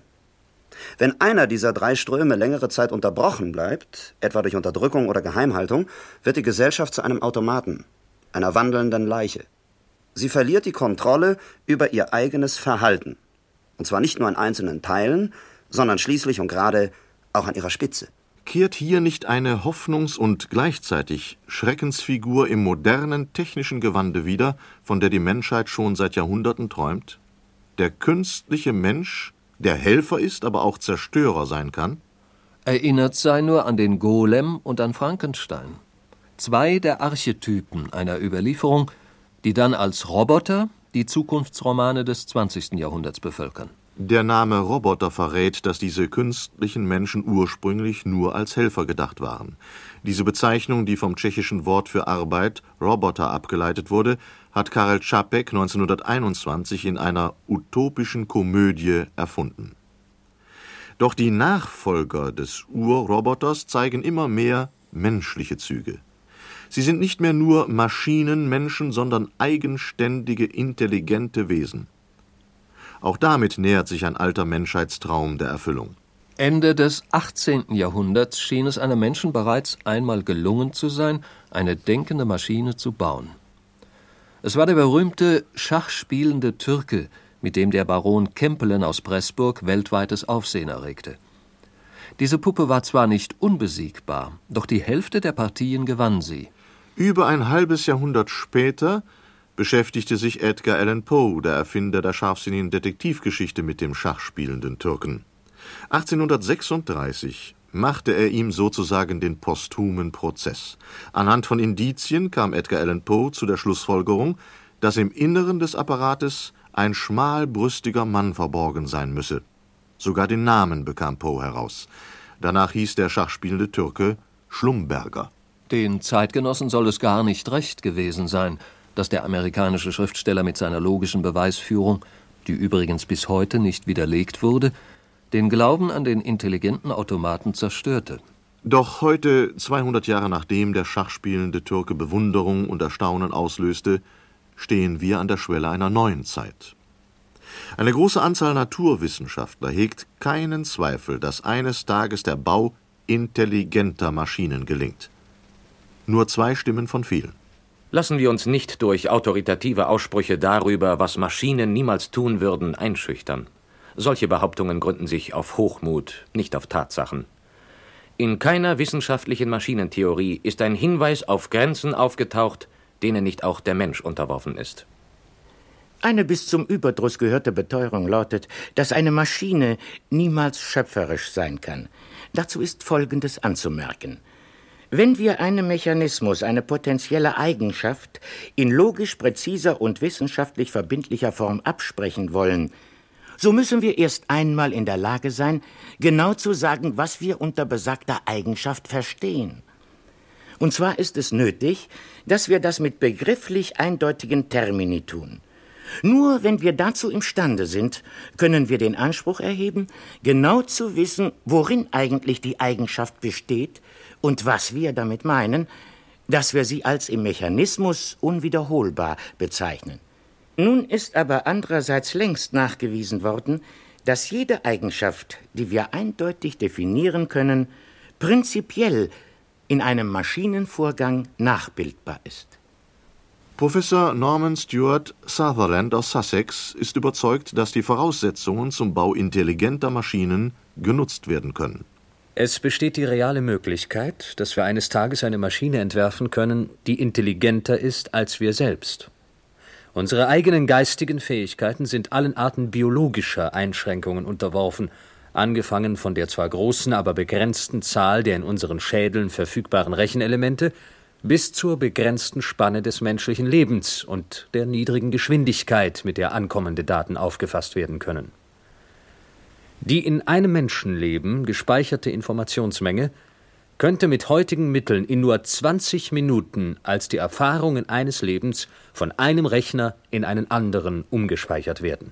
Wenn einer dieser drei Ströme längere Zeit unterbrochen bleibt, etwa durch Unterdrückung oder Geheimhaltung, wird die Gesellschaft zu einem Automaten, einer wandelnden Leiche. Sie verliert die Kontrolle über ihr eigenes Verhalten. Und zwar nicht nur an einzelnen Teilen, sondern schließlich und gerade auch an ihrer Spitze. Kehrt hier nicht eine Hoffnungs- und gleichzeitig Schreckensfigur im modernen technischen Gewande wider, von der die Menschheit schon seit Jahrhunderten träumt? Der künstliche Mensch, der Helfer ist, aber auch Zerstörer sein kann? Erinnert sei nur an den Golem und an Frankenstein. Zwei der Archetypen einer Überlieferung, die dann als Roboter die Zukunftsromane des zwanzigsten Jahrhunderts bevölkern. Der Name Roboter verrät, dass diese künstlichen Menschen ursprünglich nur als Helfer gedacht waren. Diese Bezeichnung, die vom tschechischen Wort für Arbeit, Roboter, abgeleitet wurde, hat Karel Čapek neunzehnhunderteinundzwanzig in einer utopischen Komödie erfunden. Doch die Nachfolger des Urroboters zeigen immer mehr menschliche Züge. Sie sind nicht mehr nur Maschinenmenschen, sondern eigenständige, intelligente Wesen. Auch damit nähert sich ein alter Menschheitstraum der Erfüllung. Ende des achtzehnten Jahrhunderts schien es einem Menschen bereits einmal gelungen zu sein, eine denkende Maschine zu bauen. Es war der berühmte schachspielende Türke, mit dem der Baron Kempelen aus Pressburg weltweites Aufsehen erregte. Diese Puppe war zwar nicht unbesiegbar, doch die Hälfte der Partien gewann sie. Über ein halbes Jahrhundert später beschäftigte sich Edgar Allan Poe, der Erfinder der scharfsinnigen Detektivgeschichte, mit dem schachspielenden Türken. achtzehnhundertsechsunddreißig machte er ihm sozusagen den posthumen Prozess. Anhand von Indizien kam Edgar Allan Poe zu der Schlussfolgerung, dass im Inneren des Apparates ein schmalbrüstiger Mann verborgen sein müsse. Sogar den Namen bekam Poe heraus. Danach hieß der schachspielende Türke Schlumberger. Den Zeitgenossen soll es gar nicht recht gewesen sein, dass der amerikanische Schriftsteller mit seiner logischen Beweisführung, die übrigens bis heute nicht widerlegt wurde, den Glauben an den intelligenten Automaten zerstörte. Doch heute, zweihundert Jahre nachdem der schachspielende Türke Bewunderung und Erstaunen auslöste, stehen wir an der Schwelle einer neuen Zeit. Eine große Anzahl Naturwissenschaftler hegt keinen Zweifel, dass eines Tages der Bau intelligenter Maschinen gelingt. Nur zwei Stimmen von vielen. Lassen wir uns nicht durch autoritative Aussprüche darüber, was Maschinen niemals tun würden, einschüchtern. Solche Behauptungen gründen sich auf Hochmut, nicht auf Tatsachen. In keiner wissenschaftlichen Maschinentheorie ist ein Hinweis auf Grenzen aufgetaucht, denen nicht auch der Mensch unterworfen ist. Eine bis zum Überdruss gehörte Beteuerung lautet, dass eine Maschine niemals schöpferisch sein kann. Dazu ist Folgendes anzumerken. Wenn wir einem Mechanismus eine potenzielle Eigenschaft in logisch präziser und wissenschaftlich verbindlicher Form absprechen wollen, so müssen wir erst einmal in der Lage sein, genau zu sagen, was wir unter besagter Eigenschaft verstehen. Und zwar ist es nötig, dass wir das mit begrifflich eindeutigen Termini tun. Nur wenn wir dazu imstande sind, können wir den Anspruch erheben, genau zu wissen, worin eigentlich die Eigenschaft besteht und was wir damit meinen, dass wir sie als im Mechanismus unwiederholbar bezeichnen. Nun ist aber andererseits längst nachgewiesen worden, dass jede Eigenschaft, die wir eindeutig definieren können, prinzipiell in einem Maschinenvorgang nachbildbar ist. Professor Norman Stewart Sutherland aus Sussex ist überzeugt, dass die Voraussetzungen zum Bau intelligenter Maschinen genutzt werden können. Es besteht die reale Möglichkeit, dass wir eines Tages eine Maschine entwerfen können, die intelligenter ist als wir selbst. Unsere eigenen geistigen Fähigkeiten sind allen Arten biologischer Einschränkungen unterworfen, angefangen von der zwar großen, aber begrenzten Zahl der in unseren Schädeln verfügbaren Rechenelemente bis zur begrenzten Spanne des menschlichen Lebens und der niedrigen Geschwindigkeit, mit der ankommende Daten aufgefasst werden können. Die in einem Menschenleben gespeicherte Informationsmenge könnte mit heutigen Mitteln in nur zwanzig Minuten als die Erfahrungen eines Lebens von einem Rechner in einen anderen umgespeichert werden.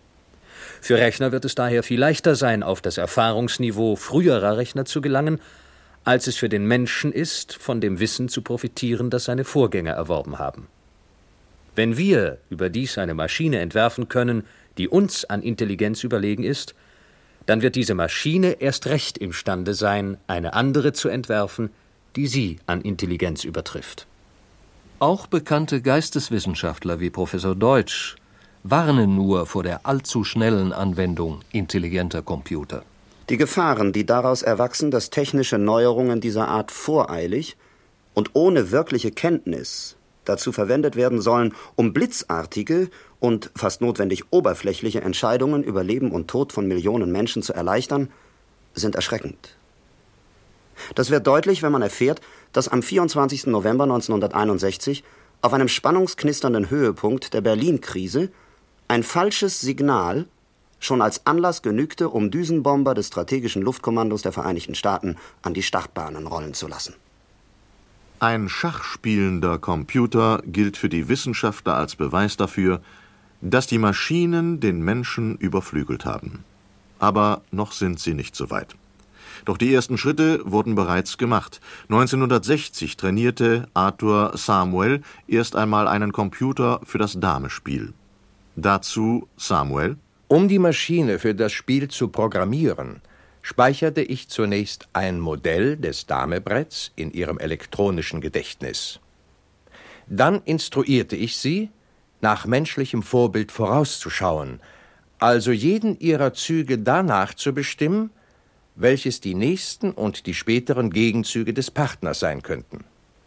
Für Rechner wird es daher viel leichter sein, auf das Erfahrungsniveau früherer Rechner zu gelangen, als es für den Menschen ist, von dem Wissen zu profitieren, das seine Vorgänger erworben haben. Wenn wir überdies eine Maschine entwerfen können, die uns an Intelligenz überlegen ist, dann wird diese Maschine erst recht imstande sein, eine andere zu entwerfen, die sie an Intelligenz übertrifft. Auch bekannte Geisteswissenschaftler wie Professor Deutsch warnen nur vor der allzu schnellen Anwendung intelligenter Computer. Die Gefahren, die daraus erwachsen, dass technische Neuerungen dieser Art voreilig und ohne wirkliche Kenntnis dazu verwendet werden sollen, um blitzartige und fast notwendig oberflächliche Entscheidungen über Leben und Tod von Millionen Menschen zu erleichtern, sind erschreckend. Das wird deutlich, wenn man erfährt, dass am vierundzwanzigsten November neunzehnhunderteinundsechzig auf einem spannungsknisternden Höhepunkt der Berlin-Krise ein falsches Signal schon als Anlass genügte, um Düsenbomber des strategischen Luftkommandos der Vereinigten Staaten an die Startbahnen rollen zu lassen. Ein schachspielender Computer gilt für die Wissenschaftler als Beweis dafür, dass die Maschinen den Menschen überflügelt haben. Aber noch sind sie nicht so weit. Doch die ersten Schritte wurden bereits gemacht. neunzehnhundertsechzig trainierte Arthur Samuel erst einmal einen Computer für das Damespiel. Dazu Samuel: Um die Maschine für das Spiel zu programmieren, speicherte ich zunächst ein Modell des Damebretts in ihrem elektronischen Gedächtnis. Dann instruierte ich sie, nach menschlichem Vorbild vorauszuschauen, also jeden ihrer Züge danach zu bestimmen, welches die nächsten und die späteren Gegenzüge des Partners sein könnten.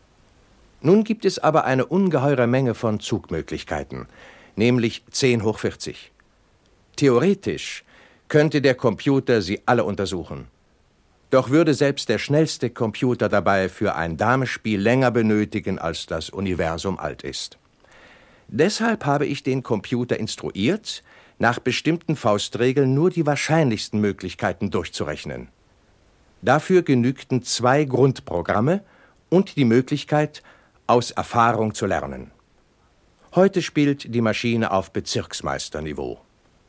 Nun gibt es aber eine ungeheure Menge von Zugmöglichkeiten, nämlich zehn hoch vierzig. Theoretisch könnte der Computer sie alle untersuchen. Doch würde selbst der schnellste Computer dabei für ein Damespiel länger benötigen, als das Universum alt ist. Deshalb habe ich den Computer instruiert, nach bestimmten Faustregeln nur die wahrscheinlichsten Möglichkeiten durchzurechnen. Dafür genügten zwei Grundprogramme und die Möglichkeit, aus Erfahrung zu lernen. Heute spielt die Maschine auf Bezirksmeisterniveau.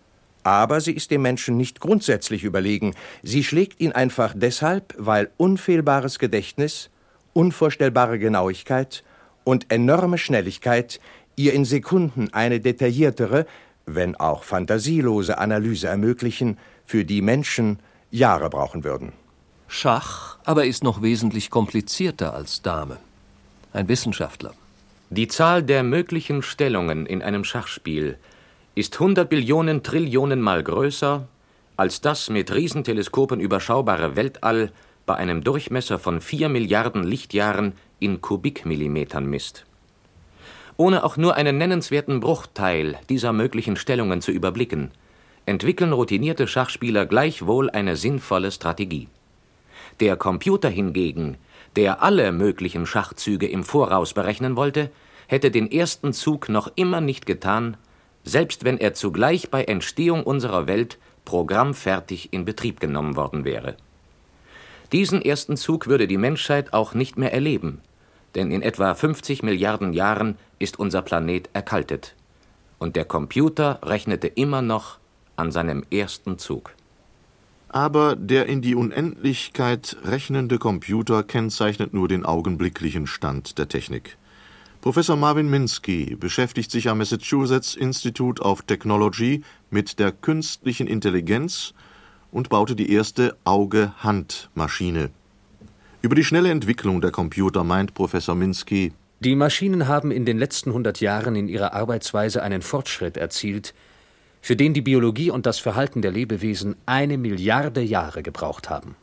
Aber sie ist dem Menschen nicht grundsätzlich überlegen. Sie schlägt ihn einfach deshalb, weil unfehlbares Gedächtnis, unvorstellbare Genauigkeit und enorme Schnelligkeit ihr in Sekunden eine detailliertere, wenn auch fantasielose Analyse ermöglichen, für die Menschen Jahre brauchen würden. Schach aber ist noch wesentlich komplizierter als Dame. Ein Wissenschaftler. Die Zahl der möglichen Stellungen in einem Schachspiel ist hundert Billionen Trillionen Mal größer als das mit Riesenteleskopen überschaubare Weltall bei einem Durchmesser von vier Milliarden Lichtjahren in Kubikmillimetern misst. Ohne auch nur einen nennenswerten Bruchteil dieser möglichen Stellungen zu überblicken, entwickeln routinierte Schachspieler gleichwohl eine sinnvolle Strategie. Der Computer hingegen, der alle möglichen Schachzüge im Voraus berechnen wollte, hätte den ersten Zug noch immer nicht getan, selbst wenn er zugleich bei Entstehung unserer Welt programmfertig in Betrieb genommen worden wäre. Diesen ersten Zug würde die Menschheit auch nicht mehr erleben, denn in etwa fünfzig Milliarden Jahren ist unser Planet erkaltet. Und der Computer rechnete immer noch an seinem ersten Zug. Aber der in die Unendlichkeit rechnende Computer kennzeichnet nur den augenblicklichen Stand der Technik. Professor Marvin Minsky beschäftigt sich am Massachusetts Institute of Technology mit der künstlichen Intelligenz und baute die erste Auge-Hand-Maschine. Über die schnelle Entwicklung der Computer meint Professor Minsky: Die Maschinen haben in den letzten hundert Jahren in ihrer Arbeitsweise einen Fortschritt erzielt, für den die Biologie und das Verhalten der Lebewesen eine Milliarde Jahre gebraucht haben.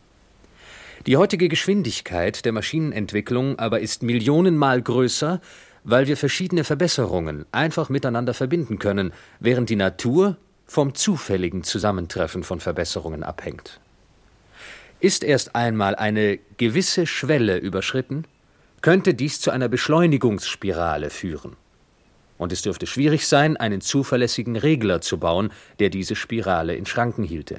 Die heutige Geschwindigkeit der Maschinenentwicklung aber ist millionenmal größer, weil wir verschiedene Verbesserungen einfach miteinander verbinden können, während die Natur vom zufälligen Zusammentreffen von Verbesserungen abhängt. Ist erst einmal eine gewisse Schwelle überschritten, könnte dies zu einer Beschleunigungsspirale führen. Und es dürfte schwierig sein, einen zuverlässigen Regler zu bauen, der diese Spirale in Schranken hielte.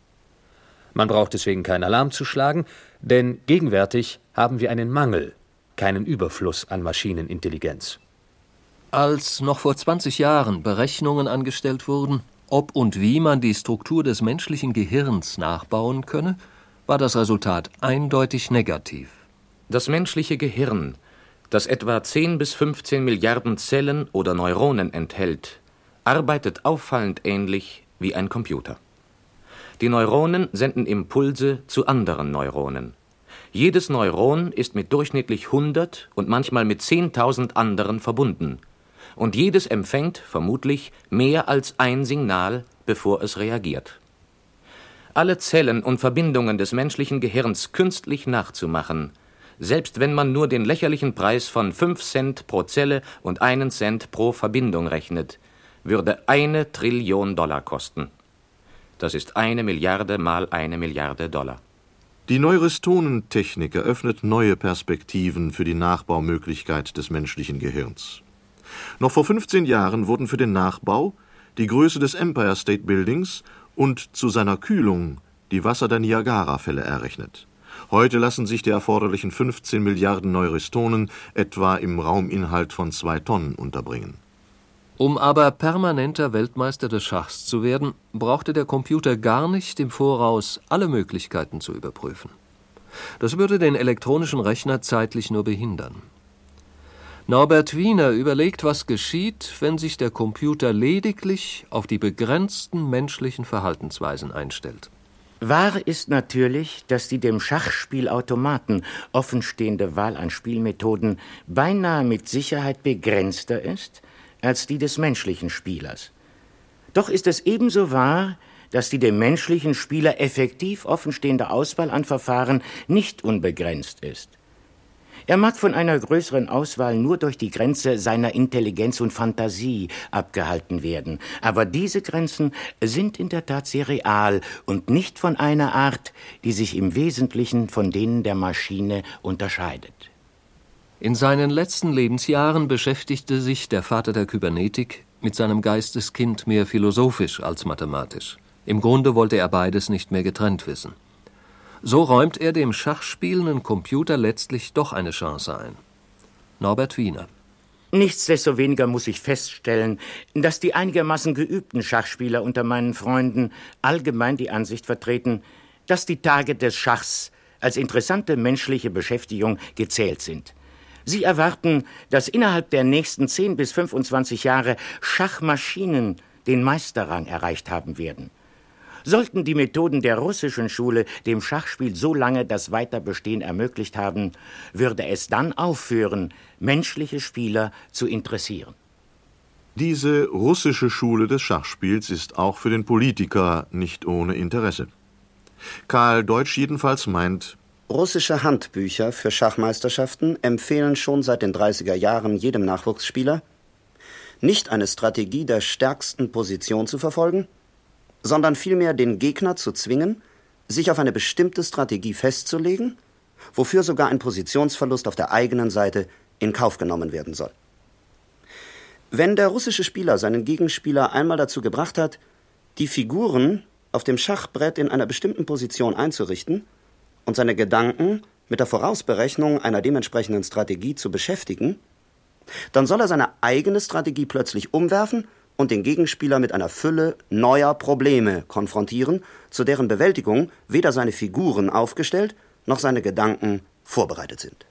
Man braucht deswegen keinen Alarm zu schlagen, denn gegenwärtig haben wir einen Mangel, keinen Überfluss an Maschinenintelligenz. Als noch vor zwanzig Jahren Berechnungen angestellt wurden, ob und wie man die Struktur des menschlichen Gehirns nachbauen könne, war das Resultat eindeutig negativ. Das menschliche Gehirn, das etwa zehn bis fünfzehn Milliarden Zellen oder Neuronen enthält, arbeitet auffallend ähnlich wie ein Computer. Die Neuronen senden Impulse zu anderen Neuronen. Jedes Neuron ist mit durchschnittlich hundert und manchmal mit zehntausend anderen verbunden. Und jedes empfängt vermutlich mehr als ein Signal, bevor es reagiert. Alle Zellen und Verbindungen des menschlichen Gehirns künstlich nachzumachen, selbst wenn man nur den lächerlichen Preis von fünf Cent pro Zelle und einen Cent pro Verbindung rechnet, würde eine Trillion Dollar kosten. Das ist eine Milliarde mal eine Milliarde Dollar. Die Neurostonentechnik eröffnet neue Perspektiven für die Nachbaumöglichkeit des menschlichen Gehirns. Noch vor fünfzehn Jahren wurden für den Nachbau die Größe des Empire State Buildings und zu seiner Kühlung die Wasser der Niagarafälle errechnet. Heute lassen sich die erforderlichen fünfzehn Milliarden Neurostonen etwa im Rauminhalt von zwei Tonnen unterbringen. Um aber permanenter Weltmeister des Schachs zu werden, brauchte der Computer gar nicht im Voraus alle Möglichkeiten zu überprüfen. Das würde den elektronischen Rechner zeitlich nur behindern. Norbert Wiener überlegt, was geschieht, wenn sich der Computer lediglich auf die begrenzten menschlichen Verhaltensweisen einstellt. Wahr ist natürlich, dass die dem Schachspielautomaten offenstehende Wahl an Spielmethoden beinahe mit Sicherheit begrenzter ist als die des menschlichen Spielers. Doch ist es ebenso wahr, dass die dem menschlichen Spieler effektiv offenstehende Auswahl an Verfahren nicht unbegrenzt ist. Er mag von einer größeren Auswahl nur durch die Grenze seiner Intelligenz und Fantasie abgehalten werden, aber diese Grenzen sind in der Tat sehr real und nicht von einer Art, die sich im Wesentlichen von denen der Maschine unterscheidet. In seinen letzten Lebensjahren beschäftigte sich der Vater der Kybernetik mit seinem Geisteskind mehr philosophisch als mathematisch. Im Grunde wollte er beides nicht mehr getrennt wissen. So räumt er dem schachspielenden Computer letztlich doch eine Chance ein. Norbert Wiener. Nichtsdestoweniger muss ich feststellen, dass die einigermaßen geübten Schachspieler unter meinen Freunden allgemein die Ansicht vertreten, dass die Tage des Schachs als interessante menschliche Beschäftigung gezählt sind. Sie erwarten, dass innerhalb der nächsten zehn bis fünfundzwanzig Jahre Schachmaschinen den Meisterrang erreicht haben werden. Sollten die Methoden der russischen Schule dem Schachspiel so lange das Weiterbestehen ermöglicht haben, würde es dann aufhören, menschliche Spieler zu interessieren. Diese russische Schule des Schachspiels ist auch für den Politiker nicht ohne Interesse. Karl Deutsch jedenfalls meint, russische Handbücher für Schachmeisterschaften empfehlen schon seit den dreißiger Jahren jedem Nachwuchsspieler, nicht eine Strategie der stärksten Position zu verfolgen, sondern vielmehr den Gegner zu zwingen, sich auf eine bestimmte Strategie festzulegen, wofür sogar ein Positionsverlust auf der eigenen Seite in Kauf genommen werden soll. Wenn der russische Spieler seinen Gegenspieler einmal dazu gebracht hat, die Figuren auf dem Schachbrett in einer bestimmten Position einzurichten und seine Gedanken mit der Vorausberechnung einer dementsprechenden Strategie zu beschäftigen, dann soll er seine eigene Strategie plötzlich umwerfen und den Gegenspieler mit einer Fülle neuer Probleme konfrontieren, zu deren Bewältigung weder seine Figuren aufgestellt noch seine Gedanken vorbereitet sind.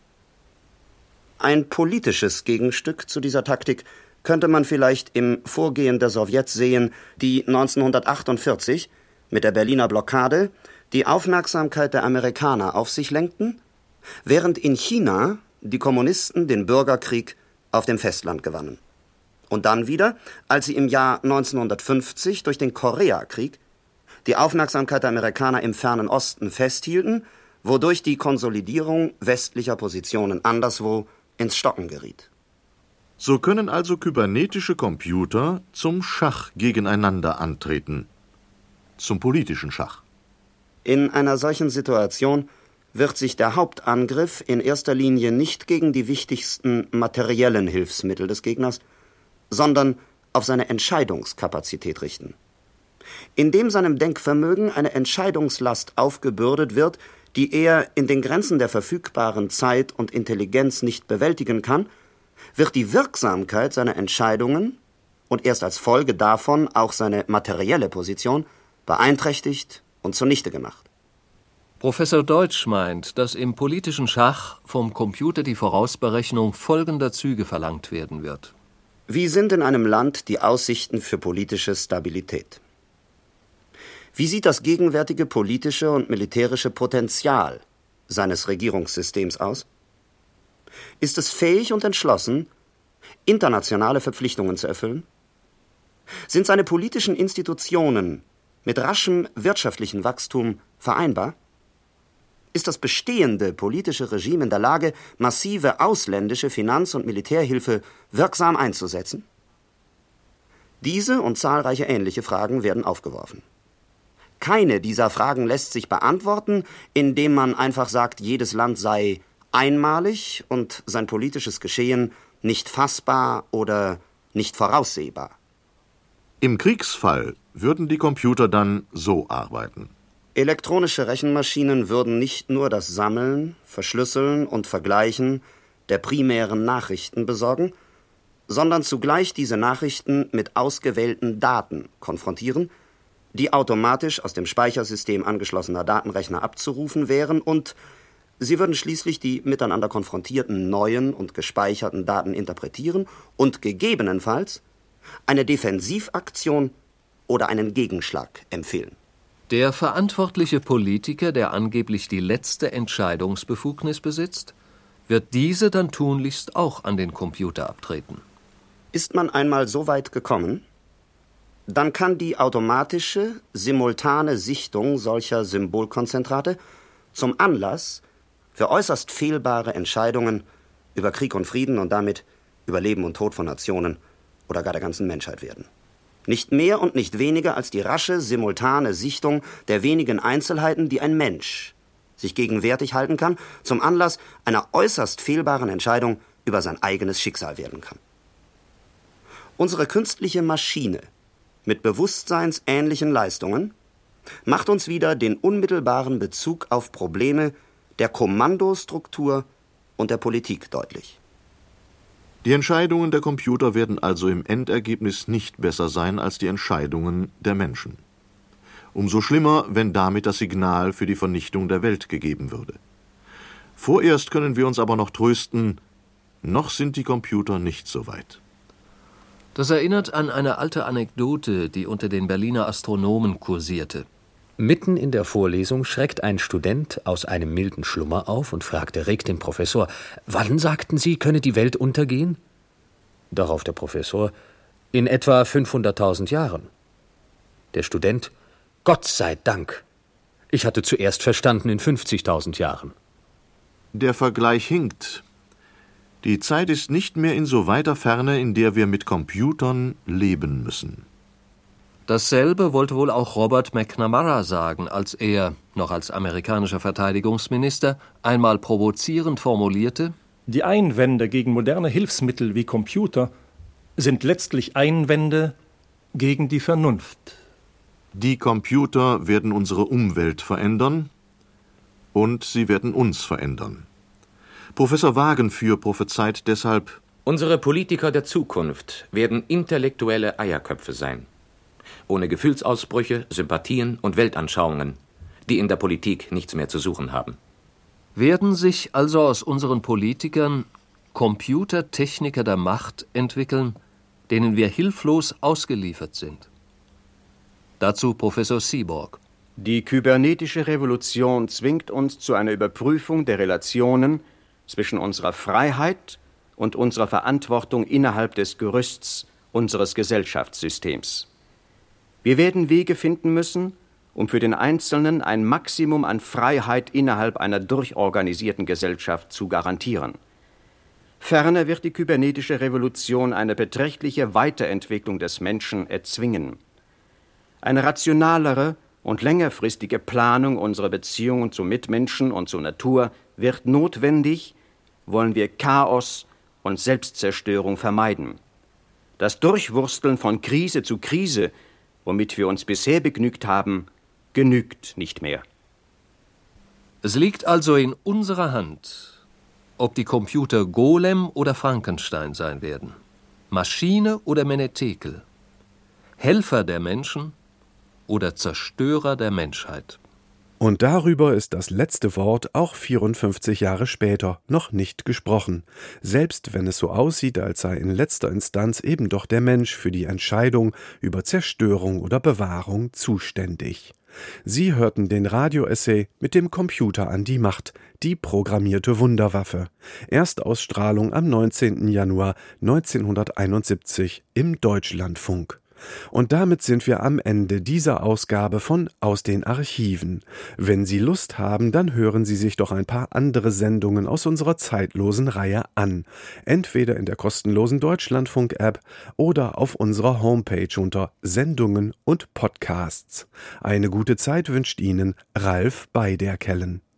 Ein politisches Gegenstück zu dieser Taktik könnte man vielleicht im Vorgehen der Sowjets sehen, die neunzehnhundertachtundvierzig mit der Berliner Blockade die Aufmerksamkeit der Amerikaner auf sich lenkten, während in China die Kommunisten den Bürgerkrieg auf dem Festland gewannen. Und dann wieder, als sie im Jahr neunzehnhundertfünfzig durch den Koreakrieg die Aufmerksamkeit der Amerikaner im Fernen Osten festhielten, wodurch die Konsolidierung westlicher Positionen anderswo ins Stocken geriet. So können also kybernetische Computer zum Schach gegeneinander antreten. Zum politischen Schach. In einer solchen Situation wird sich der Hauptangriff in erster Linie nicht gegen die wichtigsten materiellen Hilfsmittel des Gegners, sondern auf seine Entscheidungskapazität richten. Indem seinem Denkvermögen eine Entscheidungslast aufgebürdet wird, die er in den Grenzen der verfügbaren Zeit und Intelligenz nicht bewältigen kann, wird die Wirksamkeit seiner Entscheidungen und erst als Folge davon auch seine materielle Position beeinträchtigt und zunichte gemacht. Professor Deutsch meint, dass im politischen Schach vom Computer die Vorausberechnung folgender Züge verlangt werden wird. Wie sind in einem Land die Aussichten für politische Stabilität? Wie sieht das gegenwärtige politische und militärische Potenzial seines Regierungssystems aus? Ist es fähig und entschlossen, internationale Verpflichtungen zu erfüllen? Sind seine politischen Institutionen mit raschem wirtschaftlichen Wachstum vereinbar? Ist das bestehende politische Regime in der Lage, massive ausländische Finanz- und Militärhilfe wirksam einzusetzen? Diese und zahlreiche ähnliche Fragen werden aufgeworfen. Keine dieser Fragen lässt sich beantworten, indem man einfach sagt, jedes Land sei einmalig und sein politisches Geschehen nicht fassbar oder nicht voraussehbar. Im Kriegsfall würden die Computer dann so arbeiten. Elektronische Rechenmaschinen würden nicht nur das Sammeln, Verschlüsseln und Vergleichen der primären Nachrichten besorgen, sondern zugleich diese Nachrichten mit ausgewählten Daten konfrontieren, die automatisch aus dem Speichersystem angeschlossener Datenrechner abzurufen wären, und sie würden schließlich die miteinander konfrontierten neuen und gespeicherten Daten interpretieren und gegebenenfalls eine Defensivaktion oder einen Gegenschlag empfehlen. Der verantwortliche Politiker, der angeblich die letzte Entscheidungsbefugnis besitzt, wird diese dann tunlichst auch an den Computer abtreten. Ist man einmal so weit gekommen, dann kann die automatische, simultane Sichtung solcher Symbolkonzentrate zum Anlass für äußerst fehlbare Entscheidungen über Krieg und Frieden und damit über Leben und Tod von Nationen oder gar der ganzen Menschheit werden. Nicht mehr und nicht weniger als die rasche, simultane Sichtung der wenigen Einzelheiten, die ein Mensch sich gegenwärtig halten kann, zum Anlass einer äußerst fehlbaren Entscheidung über sein eigenes Schicksal werden kann. Unsere künstliche Maschine mit bewusstseinsähnlichen Leistungen macht uns wieder den unmittelbaren Bezug auf Probleme der Kommandostruktur und der Politik deutlich. Die Entscheidungen der Computer werden also im Endergebnis nicht besser sein als die Entscheidungen der Menschen. Umso schlimmer, wenn damit das Signal für die Vernichtung der Welt gegeben würde. Vorerst können wir uns aber noch trösten, noch sind die Computer nicht so weit. Das erinnert an eine alte Anekdote, die unter den Berliner Astronomen kursierte. Mitten in der Vorlesung schreckt ein Student aus einem milden Schlummer auf und fragt erregt den Professor: Wann, sagten Sie, könne die Welt untergehen? Darauf der Professor: In etwa fünfhunderttausend Jahren. Der Student: Gott sei Dank! Ich hatte zuerst verstanden in fünfzigtausend Jahren. Der Vergleich hinkt. Die Zeit ist nicht mehr in so weiter Ferne, in der wir mit Computern leben müssen. Dasselbe wollte wohl auch Robert McNamara sagen, als er, noch als amerikanischer Verteidigungsminister, einmal provozierend formulierte: Die Einwände gegen moderne Hilfsmittel wie Computer sind letztlich Einwände gegen die Vernunft. Die Computer werden unsere Umwelt verändern und sie werden uns verändern. Professor Wagenführ prophezeit deshalb: Unsere Politiker der Zukunft werden intellektuelle Eierköpfe sein. Ohne Gefühlsausbrüche, Sympathien und Weltanschauungen, die in der Politik nichts mehr zu suchen haben. Werden sich also aus unseren Politikern Computertechniker der Macht entwickeln, denen wir hilflos ausgeliefert sind? Dazu Professor Seaborg. Die kybernetische Revolution zwingt uns zu einer Überprüfung der Relationen zwischen unserer Freiheit und unserer Verantwortung innerhalb des Gerüsts unseres Gesellschaftssystems. Wir werden Wege finden müssen, um für den Einzelnen ein Maximum an Freiheit innerhalb einer durchorganisierten Gesellschaft zu garantieren. Ferner wird die kybernetische Revolution eine beträchtliche Weiterentwicklung des Menschen erzwingen. Eine rationalere und längerfristige Planung unserer Beziehungen zu Mitmenschen und zur Natur wird notwendig, wollen wir Chaos und Selbstzerstörung vermeiden. Das Durchwursteln von Krise zu Krise, womit wir uns bisher begnügt haben, genügt nicht mehr. Es liegt also in unserer Hand, ob die Computer Golem oder Frankenstein sein werden, Maschine oder Menetekel, Helfer der Menschen oder Zerstörer der Menschheit. Und darüber ist das letzte Wort auch vierundfünfzig Jahre später noch nicht gesprochen, selbst wenn es so aussieht, als sei in letzter Instanz eben doch der Mensch für die Entscheidung über Zerstörung oder Bewahrung zuständig. Sie hörten den Radio-Essay Mit dem Computer an die Macht, die programmierte Wunderwaffe. Erstausstrahlung am neunzehnten Januar neunzehnhunderteinundsiebzig im Deutschlandfunk. Und damit sind wir am Ende dieser Ausgabe von Aus den Archiven. Wenn Sie Lust haben, dann hören Sie sich doch ein paar andere Sendungen aus unserer zeitlosen Reihe an. Entweder in der kostenlosen Deutschlandfunk-App oder auf unserer Homepage unter Sendungen und Podcasts. Eine gute Zeit wünscht Ihnen Ralf Beiderkellen.